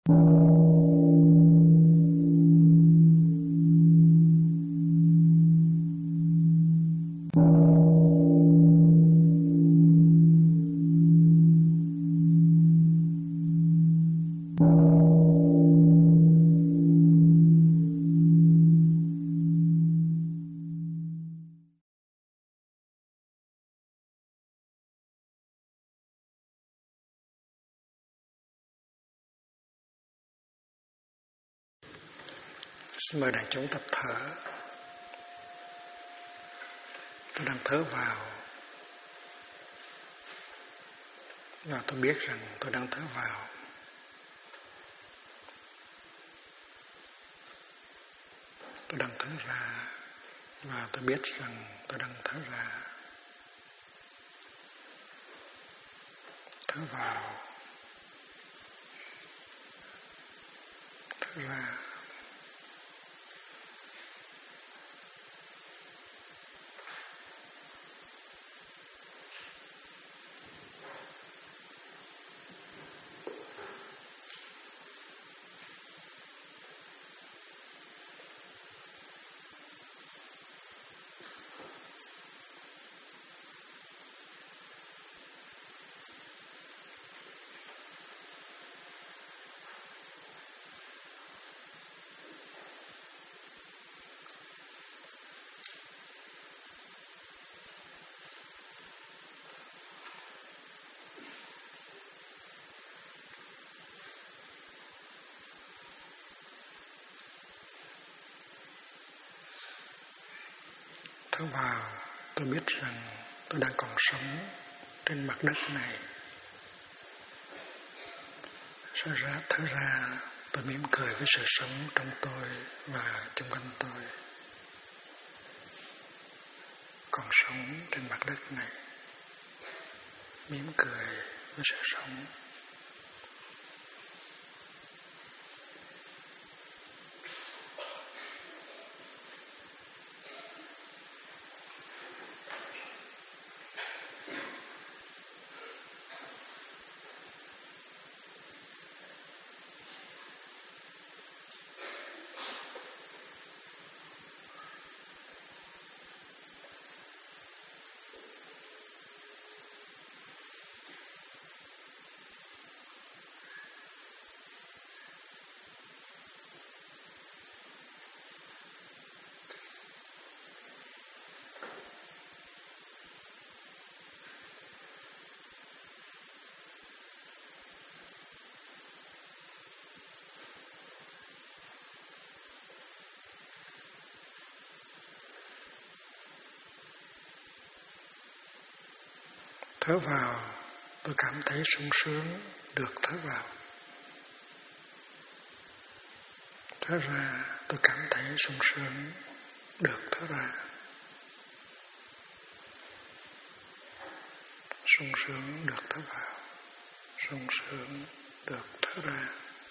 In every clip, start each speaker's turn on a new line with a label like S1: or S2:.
S1: Xin mời đại chúng tập thở. Tôi đang thở vào và tôi biết rằng tôi đang thở vào. Tôi đang thở ra và tôi biết rằng tôi đang thở ra. Thở vào, thở ra. Thở vào, tôi biết rằng tôi đang còn sống trên mặt đất này. Thở ra, tôi mỉm cười với sự sống trong tôi và xung quanh tôi. Còn sống trên mặt đất này, mỉm cười với sự sống. Thở vào, tôi cảm thấy sung sướng được thở vào. Thở ra, tôi cảm thấy sung sướng được thở ra. Sung sướng được thở vào, sung sướng được thở ra.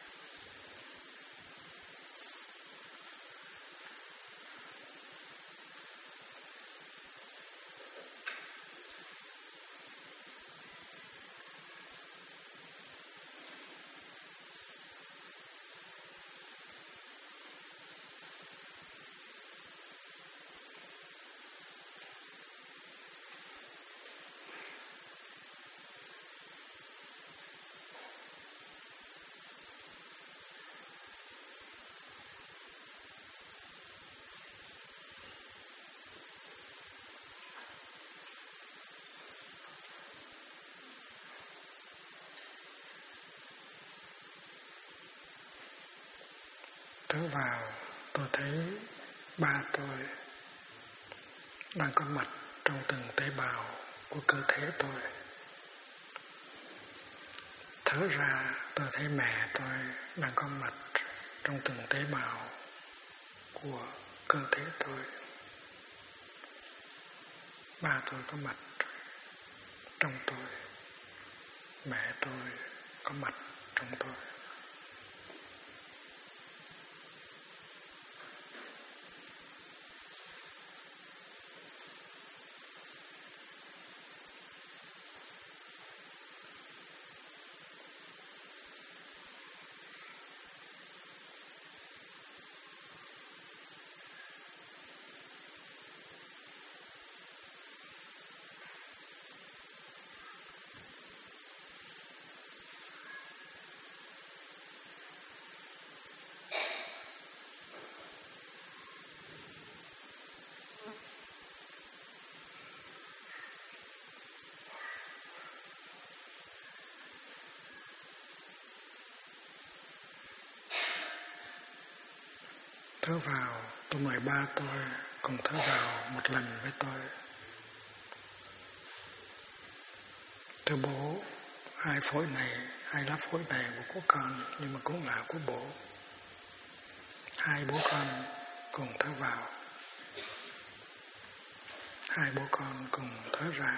S1: Thở vào, tôi thấy ba tôi đang có mặt trong từng tế bào của cơ thể tôi. Thở ra, tôi thấy mẹ tôi đang có mặt trong từng tế bào của cơ thể tôi. Ba tôi có mặt trong tôi. Mẹ tôi có mặt trong tôi. Thở vào, tôi mời ba tôi cùng thở vào một lần với tôi. Thưa bố, hai phổi này, hai lá phổi này của con nhưng mà cũng là của bố. Hai bố con cùng thở vào, hai bố con cùng thở ra.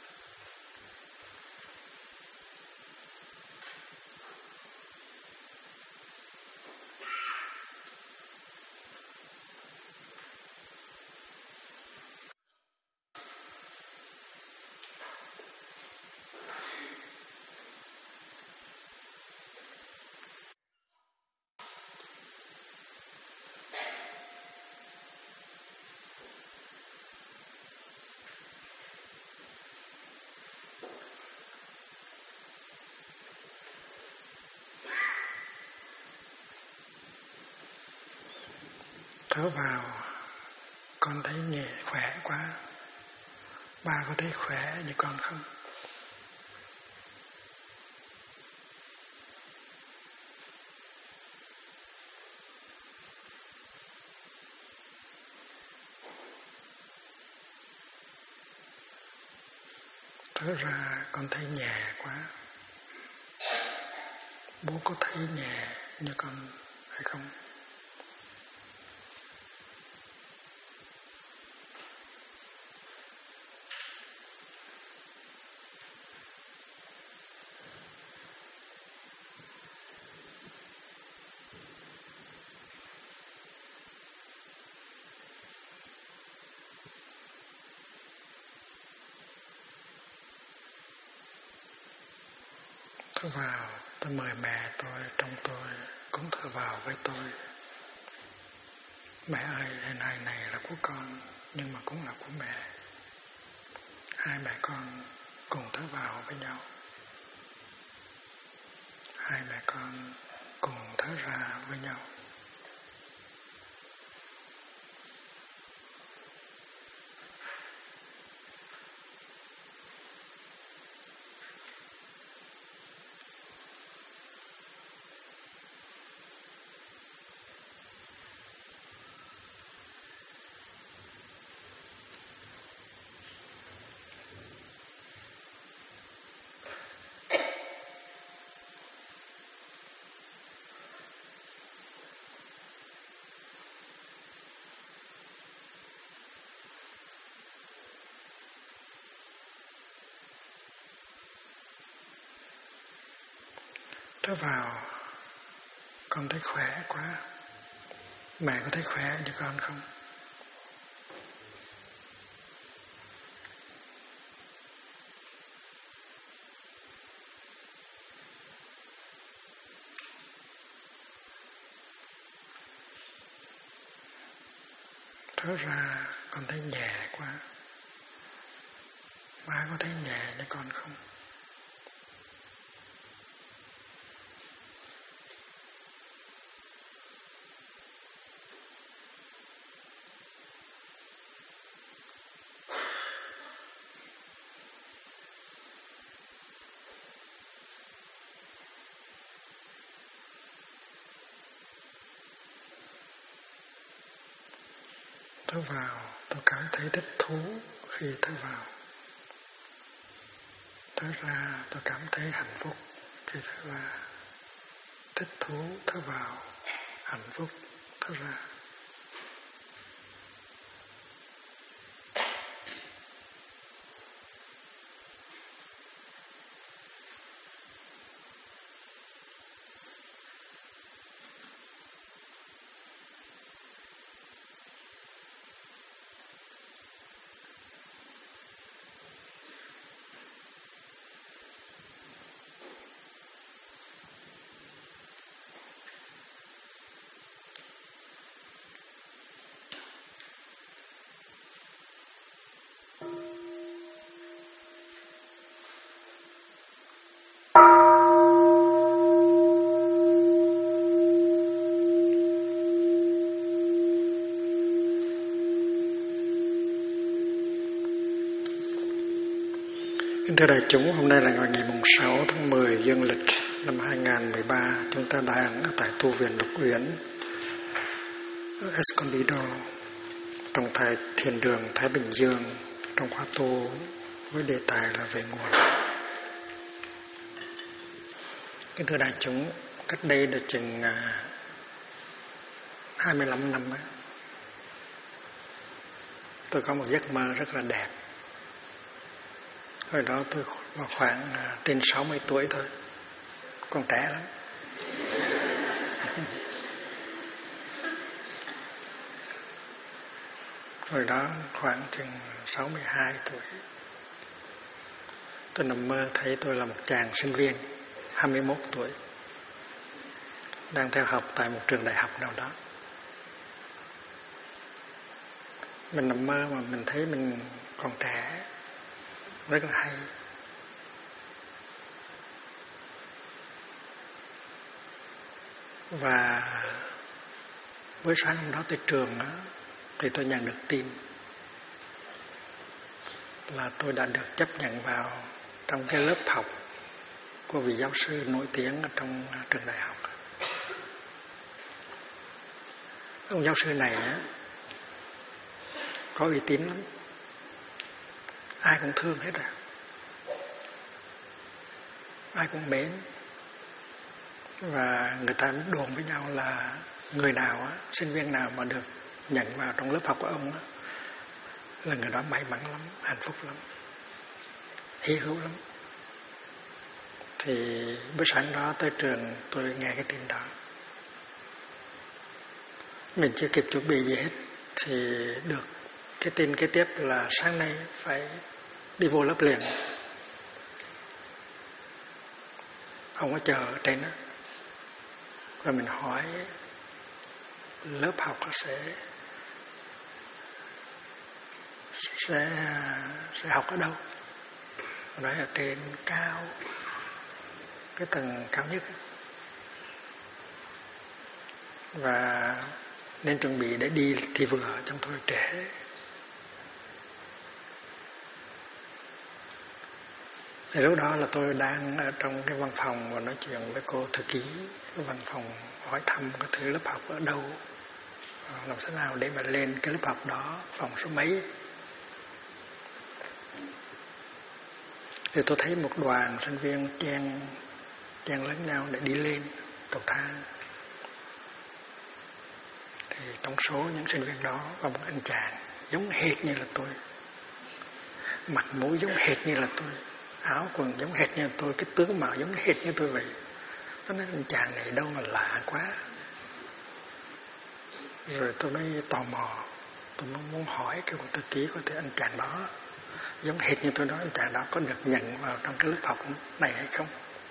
S1: Thở vào, con thấy nhẹ khỏe quá. Ba có thấy khỏe như con không? Thở ra, con thấy nhẹ quá. Bố có thấy nhẹ như con hay không? Thở vào, tôi mời mẹ tôi trong tôi cũng thở vào với tôi. Mẹ ơi, hình hài này là của con nhưng mà cũng là của mẹ. Hai mẹ con cùng thở vào với nhau. Hai mẹ con cùng thở ra với nhau. Thở vào, con thấy khỏe quá. Mẹ có thấy khỏe như con không? Thở ra, con thấy nhẹ quá. Má có thấy nhẹ như con không? Thở vào, tôi cảm thấy thích thú khi thở vào. Thở ra, tôi cảm thấy hạnh phúc khi thở ra. Thích thú thở vào, hạnh phúc thở ra. Kính thưa đại chúng, hôm nay là ngày 6 tháng 10 dương lịch năm 2013. Chúng ta đang ở tại tu viện Lục Uyển. Escondido trong thời Thiền đường Thái Bình Dương trong khóa tu với đề tài là về nguồn. Kính thưa đại chúng, cách đây được chừng 25 năm ấy, tôi có một giấc mơ rất là đẹp. Hồi đó tôi khoảng trên 60 tuổi thôi, còn trẻ lắm. Hồi đó khoảng chừng 62 tuổi. Tôi nằm mơ thấy tôi là một chàng sinh viên 21 tuổi, đang theo học tại một trường đại học nào đó. Mình nằm mơ mà mình thấy mình còn trẻ, rất là hay. Và buổi sáng hôm đó tới trường đó, thì tôi nhận được tin là tôi đã được chấp nhận vào trong cái lớp học của vị giáo sư nổi tiếng ở trong trường đại học. Ông giáo sư này á, có uy tín lắm, ai cũng thương hết rồi, ai cũng mến. Và người ta đồn với nhau là người nào á, sinh viên nào mà được nhận vào trong lớp học của ông á, là người đó may mắn lắm, hạnh phúc lắm, hy hữu lắm. Thì bữa sáng đó tới trường tôi nghe cái tin đó, mình chưa kịp chuẩn bị gì hết thì được cái tin kế tiếp là sáng nay phải đi vô lớp liền. Ông có chờ ở trên đó, và mình hỏi lớp học sẽ học ở đâu. Nói ở trên cao, cái tầng cao nhất, và nên chuẩn bị để đi thì vừa, trong tôi trễ. Thì lúc đó là tôi đang ở trong cái văn phòng và nói chuyện với cô thư ký cái văn phòng, hỏi thăm cái thứ lớp học ở đâu, làm thế nào để mà lên cái lớp học đó, phòng số mấy. Thì tôi thấy một đoàn sinh viên chen lấn nhau để đi lên cầu thang. Thì trong số những sinh viên đó có một anh chàng giống hệt như là tôi, mặt mũi giống hệt như là tôi, áo quần giống hệt như tôi, cái tướng mạo giống hệt như tôi vậy. Tôi nói anh chàng này đâu mà lạ quá. Rồi tôi mới tò mò, tôi muốn hỏi cái cô thư ký có thể anh chàng đó giống hệt như tôi nói, anh chàng đó có được nhận vào trong cái lớp học này hay không.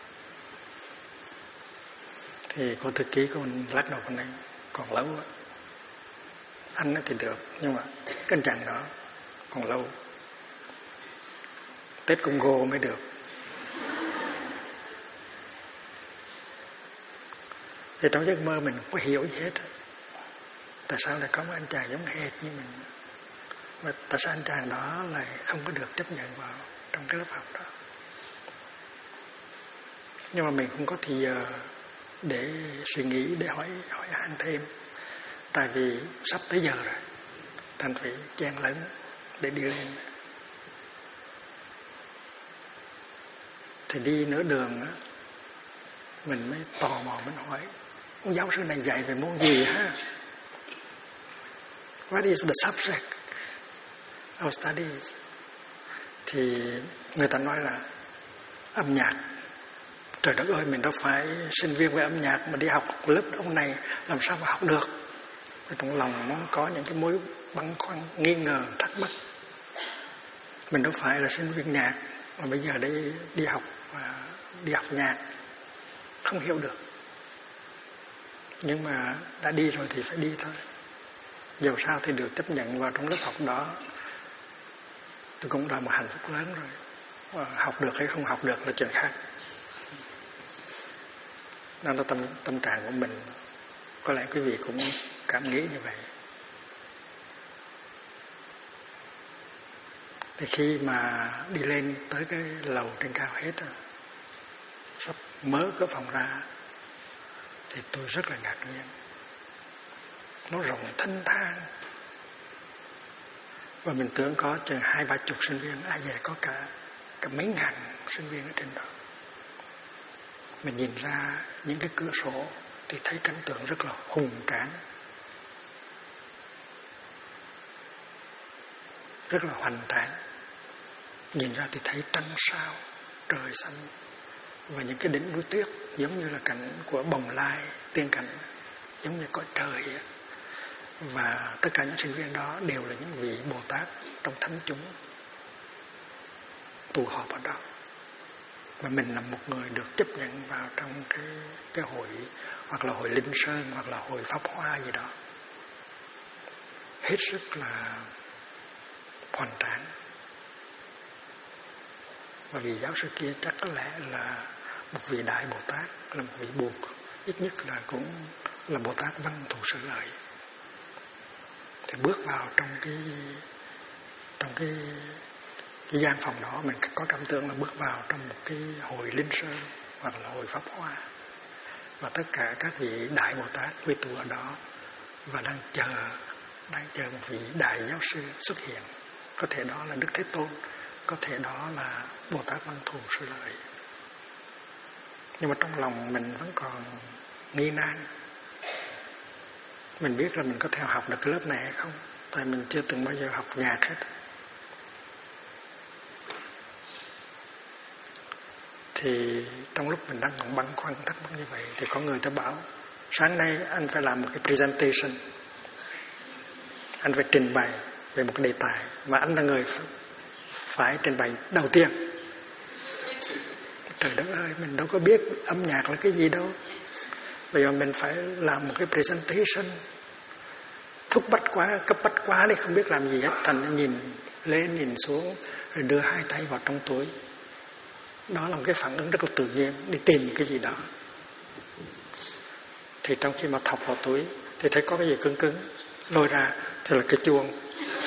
S1: Thì cô thư ký còn lắc đầu con này, còn lâu á. Anh thì được, nhưng mà cái anh chàng đó còn lâu, Tết Congo mới được. Thì trong giấc mơ mình không có hiểu gì hết. Tại sao lại có một anh chàng giống hệt như mình, mà tại sao anh chàng đó lại không có được chấp nhận vào trong cái lớp học đó. Nhưng mà mình không có thì giờ để suy nghĩ, để hỏi han thêm. Tại vì sắp tới giờ rồi, thành phải chen lấn để đi lên. Thì đi nửa đường á, mình mới tò mò, mình hỏi ông giáo sư này dạy về môn gì ha? What is the subject of studies? Thì người ta nói là âm nhạc. Trời đất ơi, mình đâu phải sinh viên về âm nhạc mà đi học lớp ông này làm sao mà học được. Và trong lòng nó có những cái mối băn khoăn, nghi ngờ, thắc mắc. Mình đâu phải là sinh viên nhạc mà bây giờ đi học nhạc, không hiểu được. Nhưng mà đã đi rồi thì phải đi thôi. Dầu sao thì được chấp nhận vào trong lớp học đó, tôi cũng là một hạnh phúc lớn rồi. Và học được hay không học được là chuyện khác. Đó là tâm trạng của mình. Có lẽ quý vị cũng cảm nghĩ như vậy. Thì khi mà đi lên tới cái lầu trên cao hết, sắp mở cửa phòng ra, thì tôi rất là ngạc nhiên. nó rộng thanh thang. Và mình tưởng có chừng 20-30 sinh viên, ai về có cả mấy ngàn sinh viên ở trên đó. Mình nhìn ra những cái cửa sổ thì thấy cảnh tượng rất là hùng tráng, rất là hoành tráng. Nhìn ra thì thấy trăng sao, trời xanh và những cái đỉnh núi tuyết giống như là cảnh của Bồng Lai, tiên cảnh, giống như cõi trời ấy. Và tất cả những sinh viên đó đều là những vị Bồ Tát trong thánh chúng tụ họp ở đó. Và mình là một người được chấp nhận vào trong cái hội, hoặc là hội Linh Sơn, hoặc là hội Pháp Hoa gì đó. Hết sức là hoành tráng. Và vị giáo sư kia chắc có lẽ là một vị Đại Bồ Tát, là một vị Bụt, ít nhất là cũng là Bồ Tát Văn Thù Sư Lợi. Thì bước vào trong cái gian phòng đó, mình có cảm tưởng là bước vào trong một cái hội Linh Sơn hoặc là hội Pháp Hoa, và tất cả các vị Đại Bồ Tát quy tụ ở đó và đang chờ một vị Đại Giáo Sư xuất hiện. Có thể đó là Đức Thế Tôn, có thể đó là Bồ Tát Văn Thù Sư Lợi. Nhưng mà trong lòng mình vẫn còn nghi nan. Mình biết là mình có theo học được cái lớp này hay không, tại mình chưa từng bao giờ học nhạc hết. Thì trong lúc mình đang còn băn khoăn thắc mắc như vậy, thì có người ta bảo sáng nay anh phải làm một cái presentation, anh phải trình bày về một đề tài mà anh là người phải trình bày đầu tiên. Trời đất ơi, mình đâu có biết âm nhạc là cái gì đâu. Bây giờ mình phải làm một cái presentation thúc bách quá, cấp bách quá đi, không biết làm gì hết. Thành nhìn lên nhìn xuống rồi đưa hai tay vào trong túi. Đó là một cái phản ứng rất là tự nhiên, đi tìm cái gì đó. Thì trong khi mà thọc vào túi thì thấy có cái gì cứng cứng, lôi ra thì là cái chuông.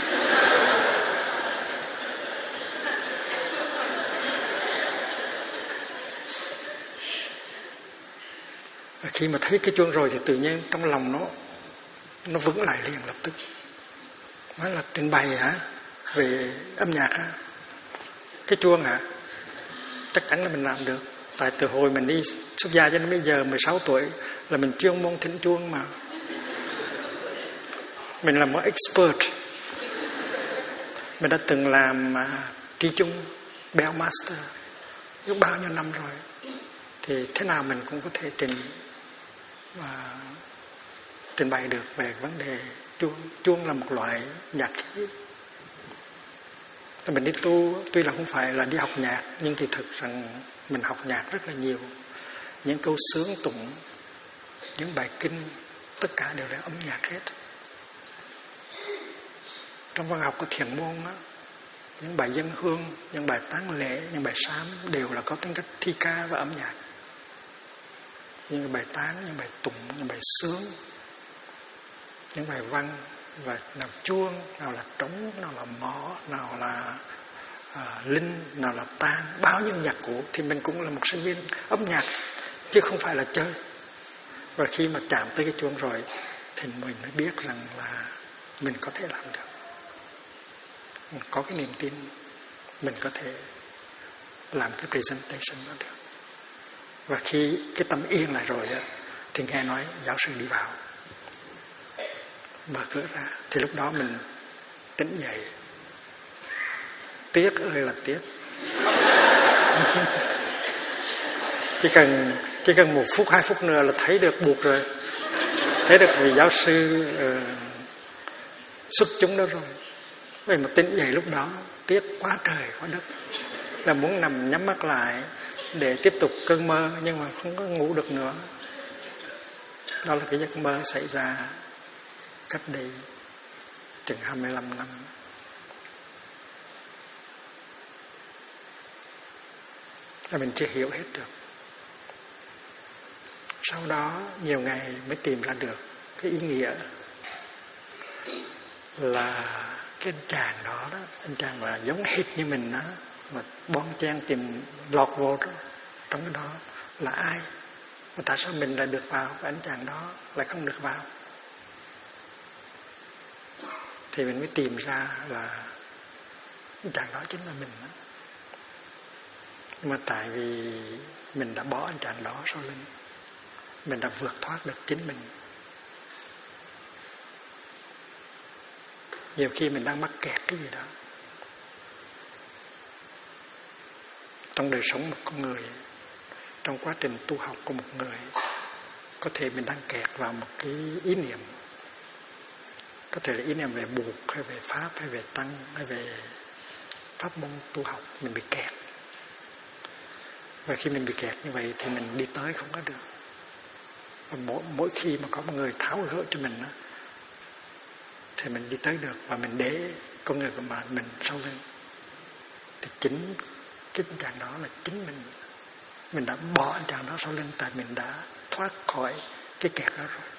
S1: Và khi mà thấy cái chuông rồi thì tự nhiên trong lòng nó vững lại liền lập tức. Nói là trình bày hả? Về âm nhạc hả? Cái chuông hả? Chắc chắn là mình làm được. Tại từ hồi mình đi xuất gia cho đến bây giờ 16 tuổi là mình chuyên môn thính chuông mà. Mình là một expert. Mình đã từng làm tri chung, bell master rất bao nhiêu năm rồi. Thì thế nào mình cũng có thể trình bày được về vấn đề chuông. Chuông là một loại nhạc khí. Mình đi tu tuy là không phải là đi học nhạc, nhưng thì thực rằng mình học nhạc rất là nhiều. Những câu sướng tụng, những bài kinh, tất cả đều là âm nhạc hết. Trong văn học của Thiền môn á, những bài dân hương, những bài tán lễ, những bài sám đều là có tính cách thi ca và âm nhạc. Những bài tán, những bài tụng, những bài sướng, những bài văn, và nào chuông, nào là trống, nào là mõ, nào là linh, nào là tang, bao nhiêu nhạc cụ. Thì mình cũng là một sinh viên âm nhạc chứ không phải là chơi. Và khi mà chạm tới cái chuông rồi thì mình mới biết rằng là mình có thể làm được. Mình có cái niềm tin mình có thể làm cái presentation đó được. Và khi cái tâm yên lại rồi á, thì nghe nói giáo sư đi vào, mở cửa ra, thì lúc đó mình tỉnh dậy. Tiếc ơi là tiếc. Chỉ cần 1 phút 2 phút nữa là thấy được buộc rồi, thấy được vị giáo sư xuất chúng đó rồi. Vậy mà tỉnh dậy lúc đó tiếc quá trời quá đất, là muốn nằm nhắm mắt lại để tiếp tục cơn mơ, nhưng mà không có ngủ được nữa. Đó là cái giấc mơ xảy ra cách đây chừng 25 năm. Là mình chưa hiểu hết được. Sau đó nhiều ngày mới tìm ra được cái ý nghĩa là cái anh chàng đó, anh chàng mà giống hệt như mình đó, mà bon chen tìm lọt vô đó, trong cái đó là ai, mà tại sao mình lại được vào, và anh chàng đó lại không được vào. thì mình mới tìm ra là chàng đó chính là mình đó. Nhưng mà tại vì mình đã bỏ anh chàng đó sau lưng, mình đã vượt thoát được chính mình. Nhiều khi mình đang mắc kẹt cái gì đó trong đời sống một con người, trong quá trình tu học của một người. Có thể mình đang kẹt vào một cái ý niệm, có thể là ý niệm về buộc hay về pháp hay về tăng hay về pháp môn tu học. Mình bị kẹt, và khi mình bị kẹt như vậy thì mình đi tới không có được. Và mỗi khi mà có một người tháo gỡ cho mình đó, thì mình đi tới được, và mình để con người của mình sau lưng. Thì chính cái chàng đó là chính mình. Mình đã bỏ anh chàng đó sau lưng, tại mình đã thoát khỏi cái kẹt đó rồi.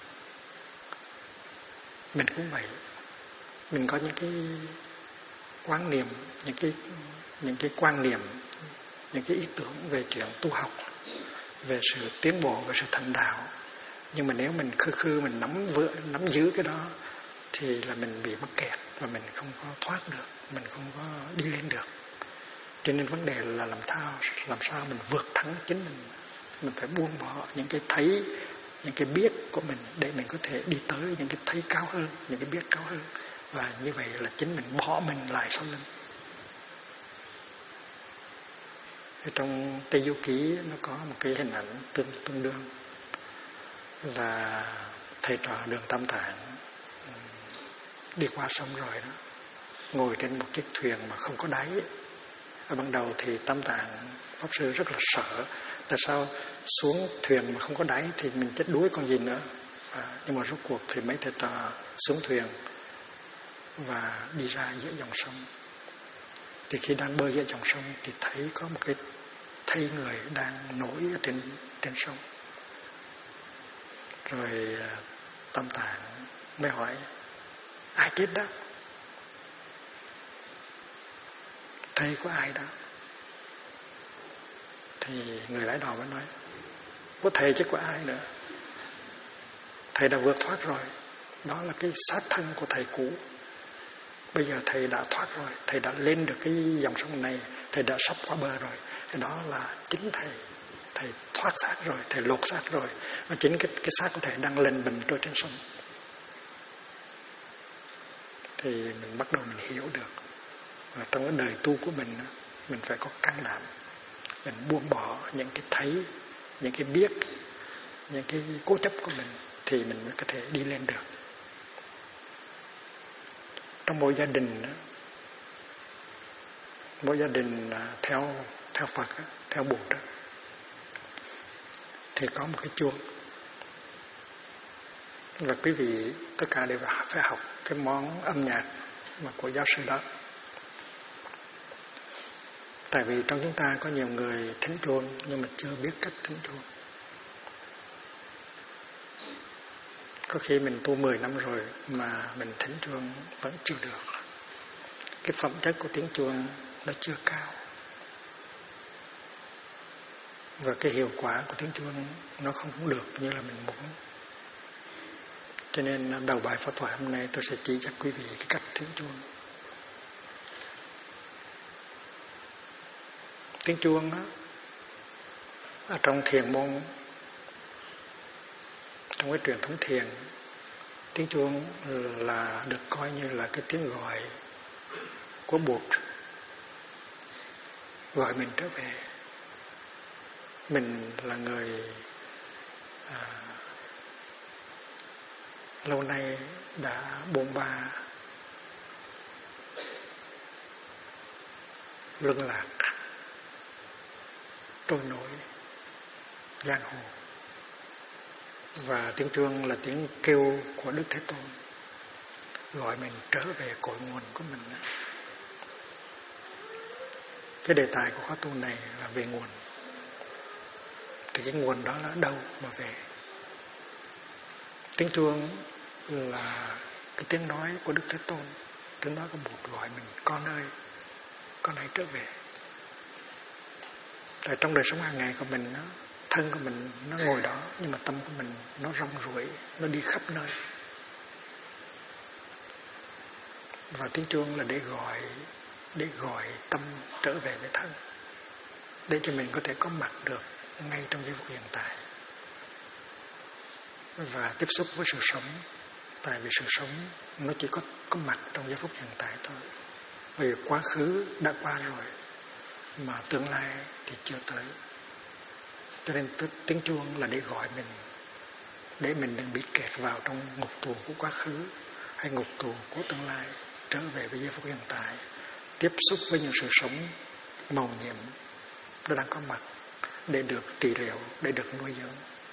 S1: Mình cũng vậy. Mình có những cái quan niệm, những cái quan niệm, những cái ý tưởng về chuyện tu học, về sự tiến bộ, về sự thành đạo. Nhưng mà nếu mình khư mình nắm giữ cái đó thì là mình bị mắc kẹt, và mình không có thoát được, mình không có đi lên được. Cho nên vấn đề là làm sao mình vượt thắng chính mình. Mình phải buông bỏ những cái thấy, những cái biết của mình, để mình có thể đi tới những cái thấy cao hơn, những cái biết cao hơn. Và như vậy là chính mình bỏ mình lại sau lưng. Trong Tây Du Ký nó có một cái hình ảnh tương đương là thầy trò Đường Tam Tạng đi qua sông rồi đó, ngồi trên một chiếc thuyền mà không có đáy. Ở ban đầu thì Tam Tạng Pháp Sư rất là sợ, tại sao xuống thuyền mà không có đáy thì mình chết đuối còn gì nữa. Nhưng mà rốt cuộc thì mấy thầy trò xuống thuyền và đi ra giữa dòng sông. Thì khi đang bơi giữa dòng sông thì thấy có một cái thây người đang nổi ở trên sông. Rồi Tam Tạng mới hỏi: ai chết đó? Thầy của ai đó? Thì người lái đò mới nói: có thầy chứ có ai nữa. Thầy đã vượt thoát rồi. Đó là cái sát thân của thầy cũ. Bây giờ thầy đã thoát rồi, thầy đã lên được cái dòng sông này, thầy đã sắp qua bờ rồi. Thì đó là chính thầy. Thầy thoát xác rồi, thầy lột xác rồi. Và chính cái xác của thầy đang lên bình trôi trên sông. Thì mình bắt đầu mình hiểu được. Và trong cái đời tu của mình phải có can đảm. Mình buông bỏ những cái thấy, những cái biết, những cái cố chấp của mình, thì mình mới có thể đi lên được. Trong mỗi gia đình, mỗi gia đình theo Phật, theo Bụt đó, thì có một cái chuông. Và quý vị tất cả đều phải học cái món âm nhạc mà của giáo sư đó. Tại vì trong chúng ta có nhiều người thính chuông nhưng mà chưa biết cách thính chuông. Có khi mình tu 10 năm rồi mà mình thính chuông vẫn chưa được. Cái phẩm chất của tiếng chuông nó chưa cao. Và cái hiệu quả của tiếng chuông nó không được như là mình muốn. Cho nên đầu bài pháp thoại hôm nay tôi sẽ chỉ cho quý vị cái cách thính chuông. Tiếng chuông đó, ở trong thiền môn, trong cái truyền thống thiền, tiếng chuông là được coi như là cái tiếng gọi của Bụt, gọi mình trở về. Mình là người lâu nay đã bôn ba luân lạc, trôi nổi giang hồ. Và tiếng chuông là tiếng kêu của Đức Thế Tôn, gọi mình trở về cội nguồn của mình. Cái đề tài của khóa tu này là về nguồn. Thì cái nguồn đó là đâu mà về? Tiếng chuông là cái tiếng nói của Đức Thế Tôn, tiếng nói của Bụt gọi mình: con ơi, con hãy trở về. Tại trong đời sống hàng ngày của mình, thân của mình nó ngồi đó, nhưng mà tâm của mình nó rong ruổi, nó đi khắp nơi. Và tiếng chuông là để gọi tâm trở về với thân, để cho mình có thể có mặt được ngay trong giây phút hiện tại và tiếp xúc với sự sống. Tại vì sự sống nó chỉ có mặt trong giây phút hiện tại thôi. Vì quá khứ đã qua rồi mà tương lai thì chưa tới. Cho nên tiếng chuông là để gọi mình, để mình đừng bị kẹt vào trong ngục tù của quá khứ hay ngục tù của tương lai, trở về với giây phút hiện tại, tiếp xúc với những sự sống màu nhiệm nó đang có mặt, để được trị liệu, để được nuôi dưỡng.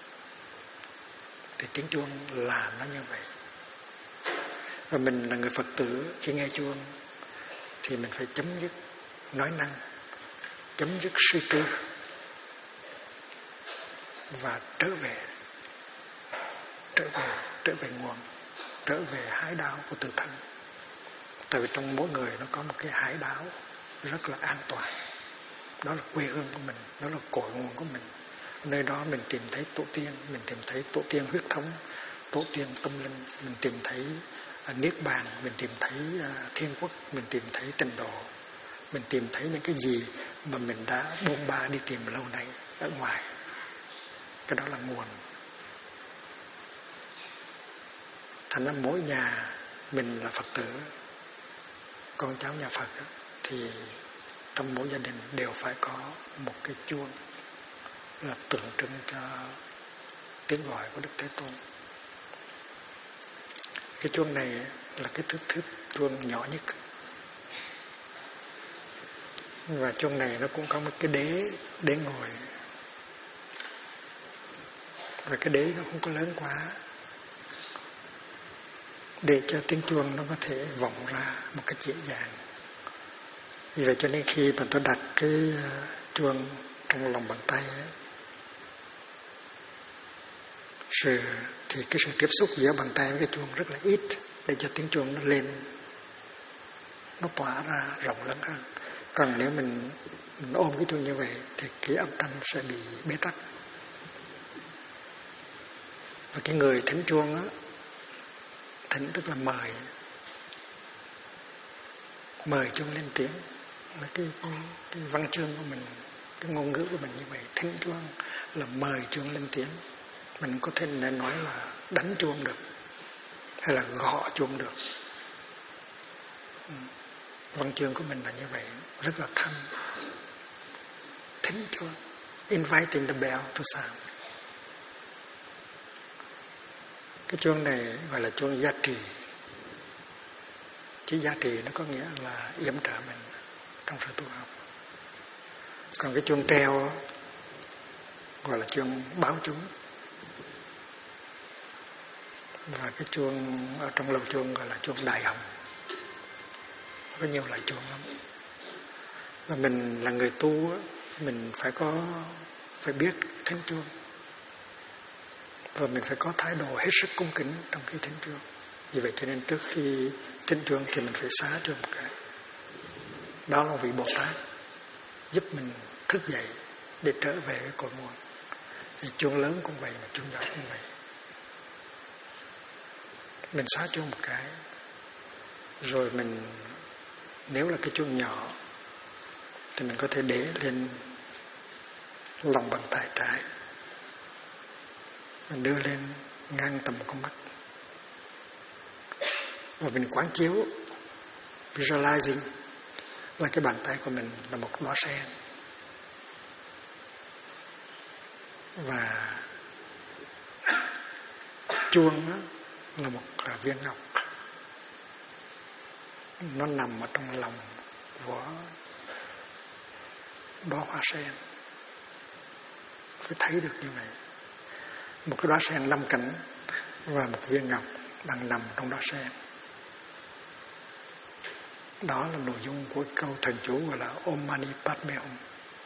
S1: Thì tiếng chuông là nó như vậy. Và mình là người Phật tử, khi nghe chuông thì mình phải chấm dứt nói năng, chấm dứt suy tư và trở về nguồn, trở về hải đảo của tự thân. Tại vì trong mỗi người nó có một cái hải đảo rất là an toàn. Đó là quê hương của mình, đó là cội nguồn của mình. Nơi đó mình tìm thấy tổ tiên, mình tìm thấy tổ tiên huyết thống, tổ tiên tâm linh, mình tìm thấy niết bàn, mình tìm thấy thiên quốc, mình tìm thấy tịnh độ, mình tìm thấy những cái gì mà mình đã bôn ba đi tìm lâu nay ở ngoài. Cái đó là nguồn. Thành ra mỗi nhà mình là Phật tử, con cháu nhà Phật, thì trong mỗi gia đình đều phải có một cái chuông là tượng trưng cho tiếng gọi của Đức Thế Tôn. Cái chuông này là cái thước chuông nhỏ nhất. Và chuông này nó cũng có một cái đế ngồi. Và cái đế nó không có lớn quá, để cho tiếng chuông nó có thể vọng ra một cách dễ dàng. Vì vậy cho nên khi mà tôi đặt cái chuông trong lòng bàn tay ấy, thì cái sự tiếp xúc giữa bàn tay với cái chuông rất là ít, để cho tiếng chuông nó lên, nó tỏa ra rộng lớn hơn. Còn nếu mình ôm cái chuông như vậy thì cái âm thanh sẽ bị bế tắc. Và cái người thỉnh chuông á, thỉnh tức là mời chuông lên tiếng. Cái văn chương của mình, cái ngôn ngữ của mình như vậy. Thỉnh chuông là mời chuông lên tiếng. Mình có thể nói là đánh chuông được, hay là gõ chuông được. Văn chương của mình là như vậy, rất là thanh. Thỉnh chuông, inviting the bell to sound. Cái chuông này gọi là chuông gia trì. Chữ gia trì nó có nghĩa là yểm trợ mình trong sự tu học. Còn cái chuông treo gọi là chuông báo chúng. Và cái chuông ở trong lầu chuông gọi là chuông đại hồng. Có nhiều loại chuông lắm. Và mình là người tu, mình phải biết thính chuông. Và mình phải có thái độ hết sức cung kính trong khi thính chuông. Vì vậy cho nên trước khi thính chuông thì mình phải xá chuông một cái. Đó là vị Bồ Tát giúp mình thức dậy để trở về với cội nguồn. Thì chuông lớn cũng vậy, mà chuông nhỏ cũng vậy. Mình xá chuông một cái, rồi mình, nếu là cái chuông nhỏ thì mình có thể để lên lòng bàn tay trái, mình đưa lên ngang tầm con mắt, và mình quán chiếu, visualizing là cái bàn tay của mình là một đóa sen, và chuông đó là một viên ngọc, nó nằm ở trong lòng của đóa hoa sen. Phải thấy được như vậy. Một cái đóa sen 5 cánh và một viên ngọc đang nằm trong đóa sen. Đó là nội dung của câu thần chú gọi là Om Mani Padme Hum.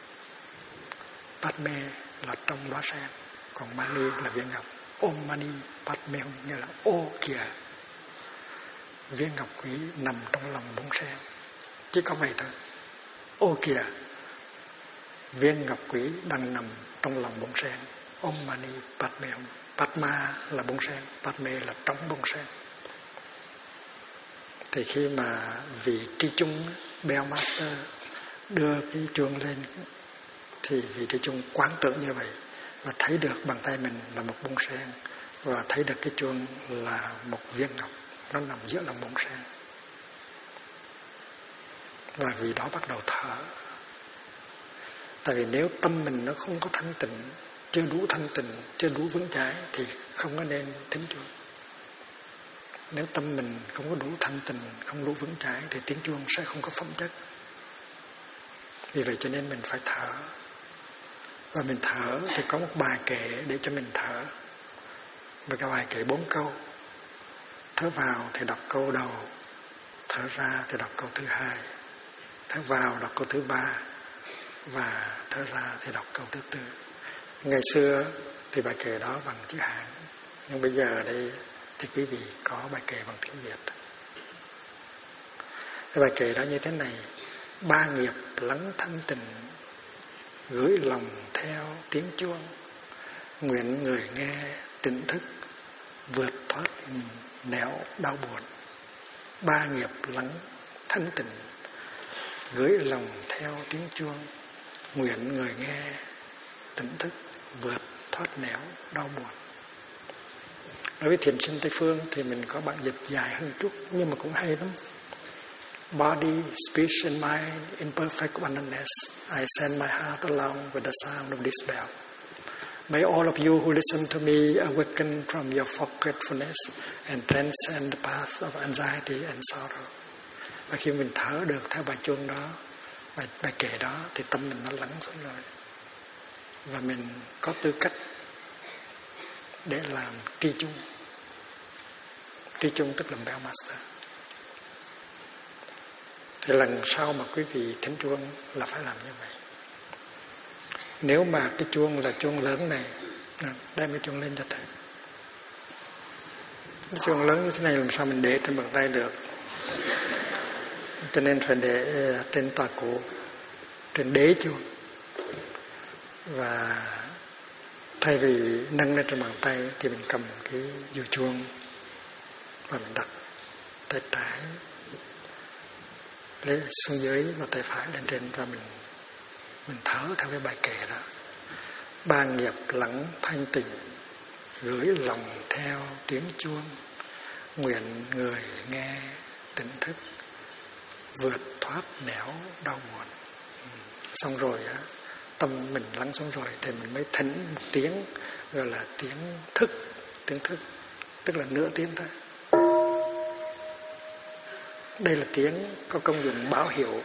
S1: Padme là trong đóa sen, còn Mani là viên ngọc. Om Mani Padme Hum nghĩa là ô kìa, viên ngọc quý nằm trong lòng bông sen. Chỉ có vậy thôi. Ô kìa, viên ngọc quý đang nằm trong lòng bông sen. Om Mani Padme Hum. Padma là bông sen, Padme là trong bông sen. Thì khi mà vị Tri Chung, Bell Master đưa cái chuông lên, thì vị Tri Chung quán tưởng như vậy và thấy được bàn tay mình là một bông sen, và thấy được cái chuông là một viên ngọc, nó nằm giữa lòng bông sen. Và vì đó bắt đầu thở. Tại vì nếu tâm mình nó không có thanh tịnh, chưa đủ thanh tịnh, chưa đủ vững chãi, thì không có nên thính chuông. Nếu tâm mình không có đủ thanh tịnh, không đủ vững chãi, thì tiếng chuông sẽ không có phẩm chất. Vì vậy cho nên mình phải thở. Và mình thở thì có một bài kệ để cho mình thở. Và cái bài kệ 4 câu. Thở vào thì đọc câu đầu, thở ra thì đọc câu thứ 2, thở vào đọc câu thứ 3, và thở ra thì đọc câu thứ 4. Ngày xưa thì bài kệ đó bằng chữ Hán, nhưng bây giờ đây thì quý vị có bài kệ bằng tiếng Việt. Cái bài kệ đó như thế này: 3 nghiệp lắng thanh tịnh, gửi lòng theo tiếng chuông, nguyện người nghe tỉnh thức, vượt thoát nẻo đau buồn. 3 nghiệp lắng thanh tịnh, gửi lòng theo tiếng chuông, nguyện người nghe tỉnh thức, vượt thoát nẻo đau buồn. Đối với thiền sinh Tây Phương thì mình có bản dịch dài hơn chút, nhưng mà cũng hay lắm. Body, speech and mind in perfect oneness, I send my heart along with the sound of this bell. May all of you who listen to me awaken from your forgetfulness and transcend the path of anxiety and sorrow. Và khi mình thở được theo bài chuông đó, bài kệ đó, thì tâm mình nó lắng xuống rồi. Và mình có tư cách để làm tri chung. Tri chung tức là Bell Master. Thì lần sau mà quý vị thính chuông là phải làm như vậy. Nếu mà cái chuông là chuông lớn này, đem cái chuông lên cho thầy. Cái chuông lớn như thế này làm sao mình để trên bàn tay được? Cho nên phải để trên tòa cổ, trên đế chuông. Và thay vì nâng lên trên bàn tay thì mình cầm cái dùi chuông và mình đặt tay trái lấy xuống dưới và tay phải lên trên, và mình thở theo cái bài kệ đó. 3 nghiệp lắng thanh tịnh, gửi lòng theo tiếng chuông, nguyện người nghe tỉnh thức, vượt thoát nẻo đau buồn. Xong rồi á, tâm mình lắng xuống rồi thì mình mới thỉnh một tiếng gọi là tiếng thức, tức là nửa tiếng thôi. Đây là tiếng có công dụng báo hiệu.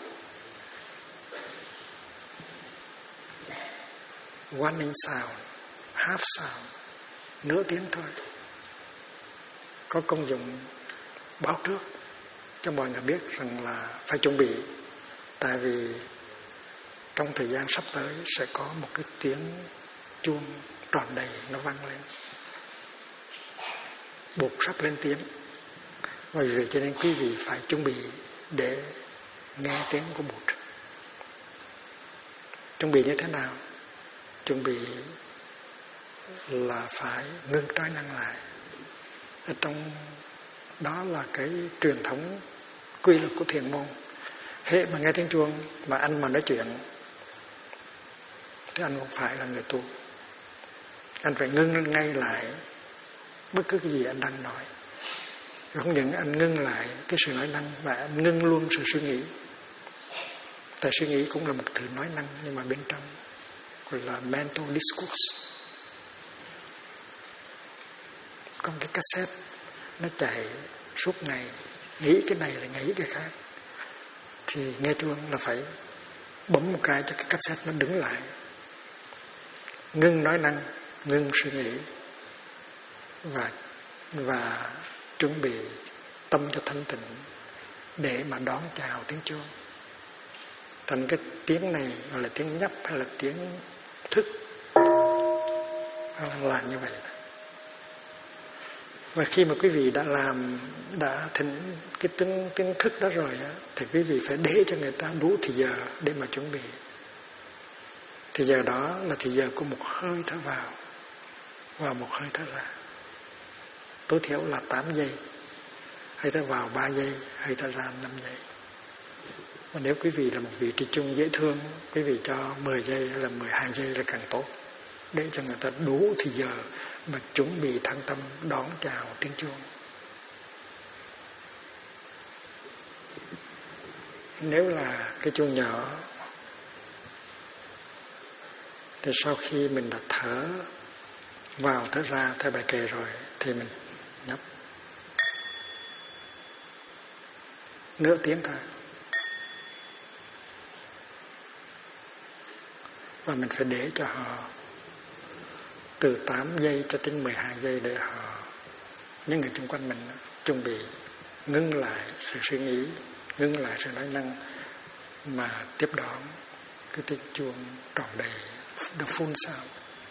S1: Warning sound, half sound, nửa tiếng thôi. Có công dụng báo trước cho mọi người biết rằng là phải chuẩn bị. Tại vì trong thời gian sắp tới sẽ có một cái tiếng chuông tròn đầy nó vang lên, buộc sắp lên tiếng. Và vì vậy cho nên quý vị phải chuẩn bị để nghe tiếng của Bụt. Chuẩn bị như thế nào? Chuẩn bị là phải ngưng trói năng lại. Ở trong đó là cái truyền thống quy luật của thiền môn. Hễ mà nghe tiếng chuông mà anh mà nói chuyện thì anh không phải là người tu. Anh phải ngưng ngay lại bất cứ cái gì anh đang nói. Không những anh ngưng lại cái sự nói năng, mà anh ngưng luôn sự suy nghĩ. Tại suy nghĩ cũng là một thứ nói năng, nhưng mà bên trong gọi là mental discourse. Có một cái cassette nó chạy suốt ngày, nghĩ cái này là nghĩ cái khác. Thì nghe chuông là phải bấm một cái cho cái cassette nó đứng lại, ngưng nói năng, ngưng suy nghĩ, và chuẩn bị tâm cho thanh tịnh để mà đón chào tiếng chuông. Thành cái tiếng này gọi là tiếng nhấp hay là tiếng thức, là như vậy. Và khi mà quý vị đã thỉnh cái tiếng thức đó rồi á, thì quý vị phải để cho người ta đủ thì giờ để mà chuẩn bị. Thì giờ đó là thì giờ của một hơi thở vào và một hơi thở ra, tối thiểu là 8 giây. hơi thở vào 3 giây, hơi thở ra 5 giây. Và nếu quý vị là một vị trí chung dễ thương, quý vị cho 10 giây hay là 12 giây là càng tốt, để cho người ta đủ thì giờ mà chuẩn bị thân tâm đón chào tiếng chuông. Nếu là cái chuông nhỏ thì sau khi mình đã thở vào thở ra theo bài kệ rồi thì mình nhấp nửa tiếng thôi. Và mình phải để cho họ từ 8 giây cho đến 12 giây để họ, những người xung quanh mình chuẩn bị ngưng lại sự suy nghĩ, ngưng lại sự nói năng mà tiếp đón cái tiếng chuông tròn đầy, the full sound.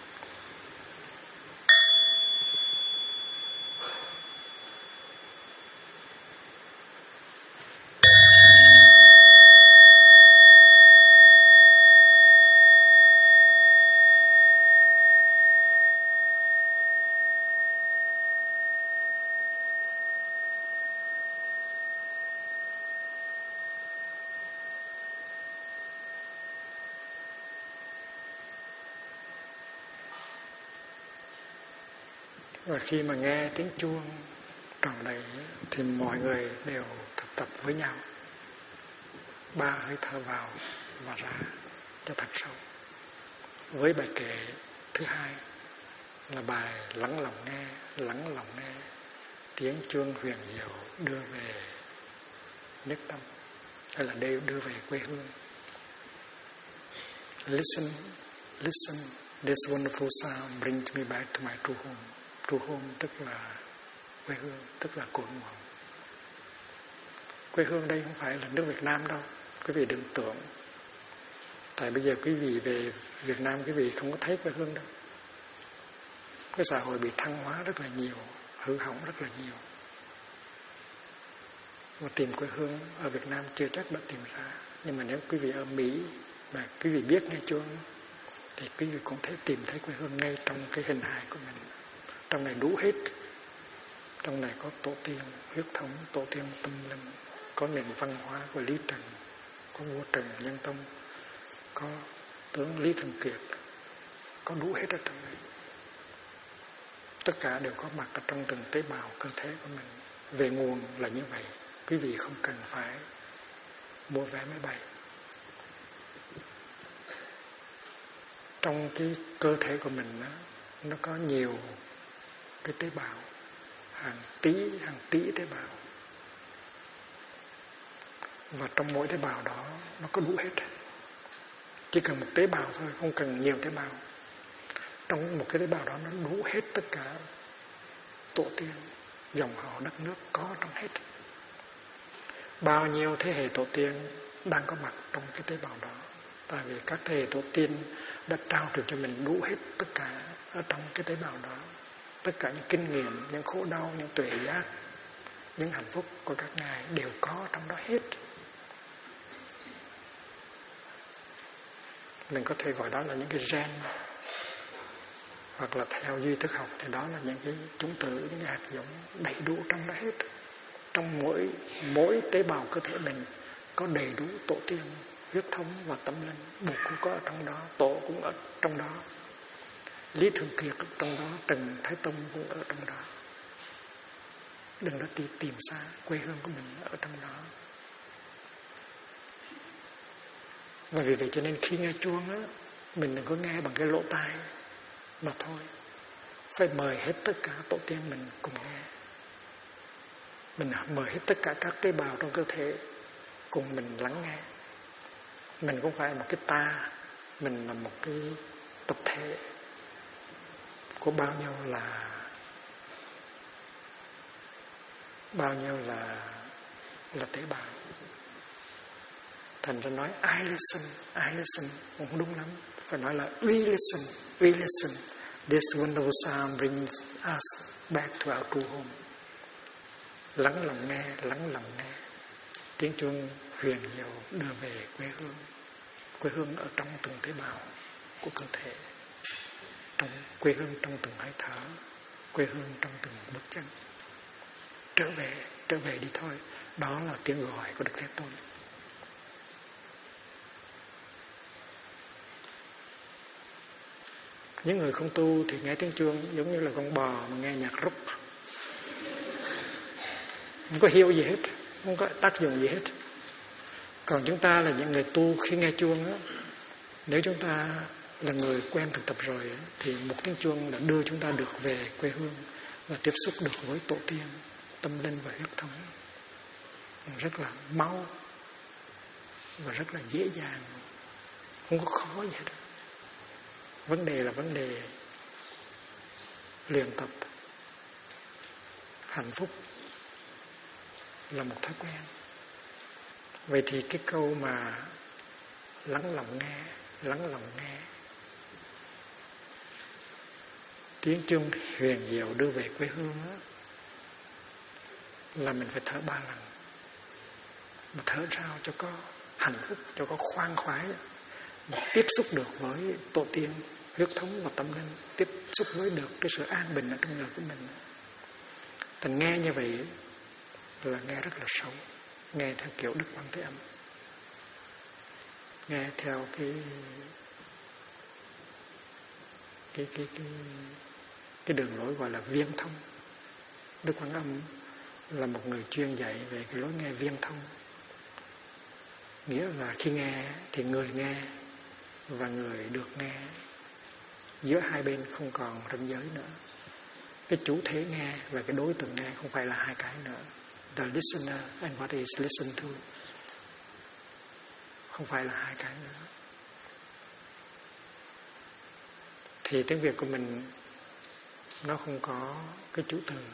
S1: Và khi mà nghe tiếng chuông tròn đầy thì mọi người đều thực tập với nhau 3 hơi thở vào và ra cho thật sâu. Với bài kệ thứ 2 là bài lắng lòng nghe tiếng chuông huyền diệu đưa về nhất tâm, hay là đưa về quê hương. Listen, this wonderful sound brings me back to my true home. True home tức là quê hương, tức là cội nguồn. Quê hương đây không phải là nước Việt Nam đâu, quý vị đừng tưởng. Tại bây giờ quý vị về Việt Nam, quý vị không có thấy quê hương đâu. Cái xã hội bị thăng hóa rất là nhiều, hư hỏng rất là nhiều. Và tìm quê hương ở Việt Nam chưa chắc đã tìm ra. Nhưng mà nếu quý vị ở Mỹ mà quý vị biết nghe chuông thì quý vị cũng thấy tìm thấy quê hương ngay trong cái hình hài của mình. Trong này đủ hết. Trong này có tổ tiên huyết thống, tổ tiên tâm linh, có nền văn hóa của Lý Trần, có vua Trần Nhân Tông, có tướng Lý Thường Kiệt, có đủ hết ở trong này. Tất cả đều có mặt ở trong từng tế bào cơ thể của mình. Về nguồn là như vậy. Quý vị không cần phải mua vé máy bay. Trong cái cơ thể của mình đó, nó có nhiều cái tế bào, hàng tỷ tế bào. Và trong mỗi tế bào đó nó có đủ hết. Chỉ cần một tế bào thôi, không cần nhiều tế bào. Trong một cái tế bào đó nó đủ hết tất cả tổ tiên, dòng họ đất nước có trong hết. Bao nhiêu thế hệ tổ tiên đang có mặt trong cái tế bào đó. Tại vì các thế hệ tổ tiên đã trao truyền cho mình đủ hết tất cả ở trong cái tế bào đó. Tất cả những kinh nghiệm, những khổ đau, những tuệ giác, những hạnh phúc của các ngài đều có trong đó hết. Mình có thể gọi đó là những cái gen. Hoặc là theo duy thức học thì đó là những cái chúng tử, những cái hạt giống đầy đủ trong đó hết. Trong mỗi tế bào cơ thể mình có đầy đủ tổ tiên, huyết thống và tâm linh. Bụt cũng có ở trong đó, Tổ cũng ở trong đó, Lý Thường Kiệt ở trong đó, Trần Thái Tông cũng ở trong đó. Đừng có tìm xa, quê hương của mình ở trong đó. Và vì vậy cho nên khi nghe chuông á, mình đừng có nghe bằng cái lỗ tai mà thôi. Phải mời hết tất cả tổ tiên mình cùng nghe. Mình mời hết tất cả các tế bào trong cơ thể cùng mình lắng nghe. Mình không phải một cái ta, mình là một cái tập thể của bao nhiêu là tế bào. Thành ra nói I listen cũng không đúng lắm. Phải nói là we listen. This wonderful sound brings us back to our true home. Lắng lòng nghe. Tiếng chuông huyền diệu đưa về quê hương. Quê hương ở trong từng tế bào của cơ thể. Trong quê hương trong từng hơi thở. Quê hương trong từng bước chân. trở về đi thôi. Đó là tiếng gọi của Đức Thế Tôn. Những người không tu thì nghe tiếng chuông giống như là con bò mà nghe nhạc rúc, không có hiểu gì hết, không có tác dụng gì hết. Còn chúng ta là những người tu, khi nghe chuông á, nếu chúng ta là người quen thực tập rồi á, thì một tiếng chuông đã đưa chúng ta được về quê hương và tiếp xúc được với tổ tiên, tâm linh và huyết thống rất là mau và rất là dễ dàng, không có khó gì hết. Vấn đề là vấn đề luyện tập. Hạnh phúc là một thói quen. Vậy thì cái câu mà lắng lòng nghe, tiếng chuông huyền diệu đưa về quê hương đó, là mình phải thở 3 lần. Mà thở sao cho có hạnh phúc, cho có khoan khoái, mà tiếp xúc được với tổ tiên, huyết thống và tâm linh, tiếp xúc với được cái sự an bình ở trong người của mình. Thành nghe như vậy là nghe rất là sâu, nghe theo kiểu Đức Quan Thế Âm, nghe theo cái đường lối gọi là viên thông. Đức Quan Âm là một người chuyên dạy về cái lối nghe viên thông, nghĩa là khi nghe thì người nghe và người được nghe, giữa hai bên không còn ranh giới nữa. Cái chủ thể nghe và cái đối tượng nghe không phải là hai cái nữa. The listener and what is listened to không phải là hai cái nữa. Thì tiếng Việt của mình nó không có cái chủ từ,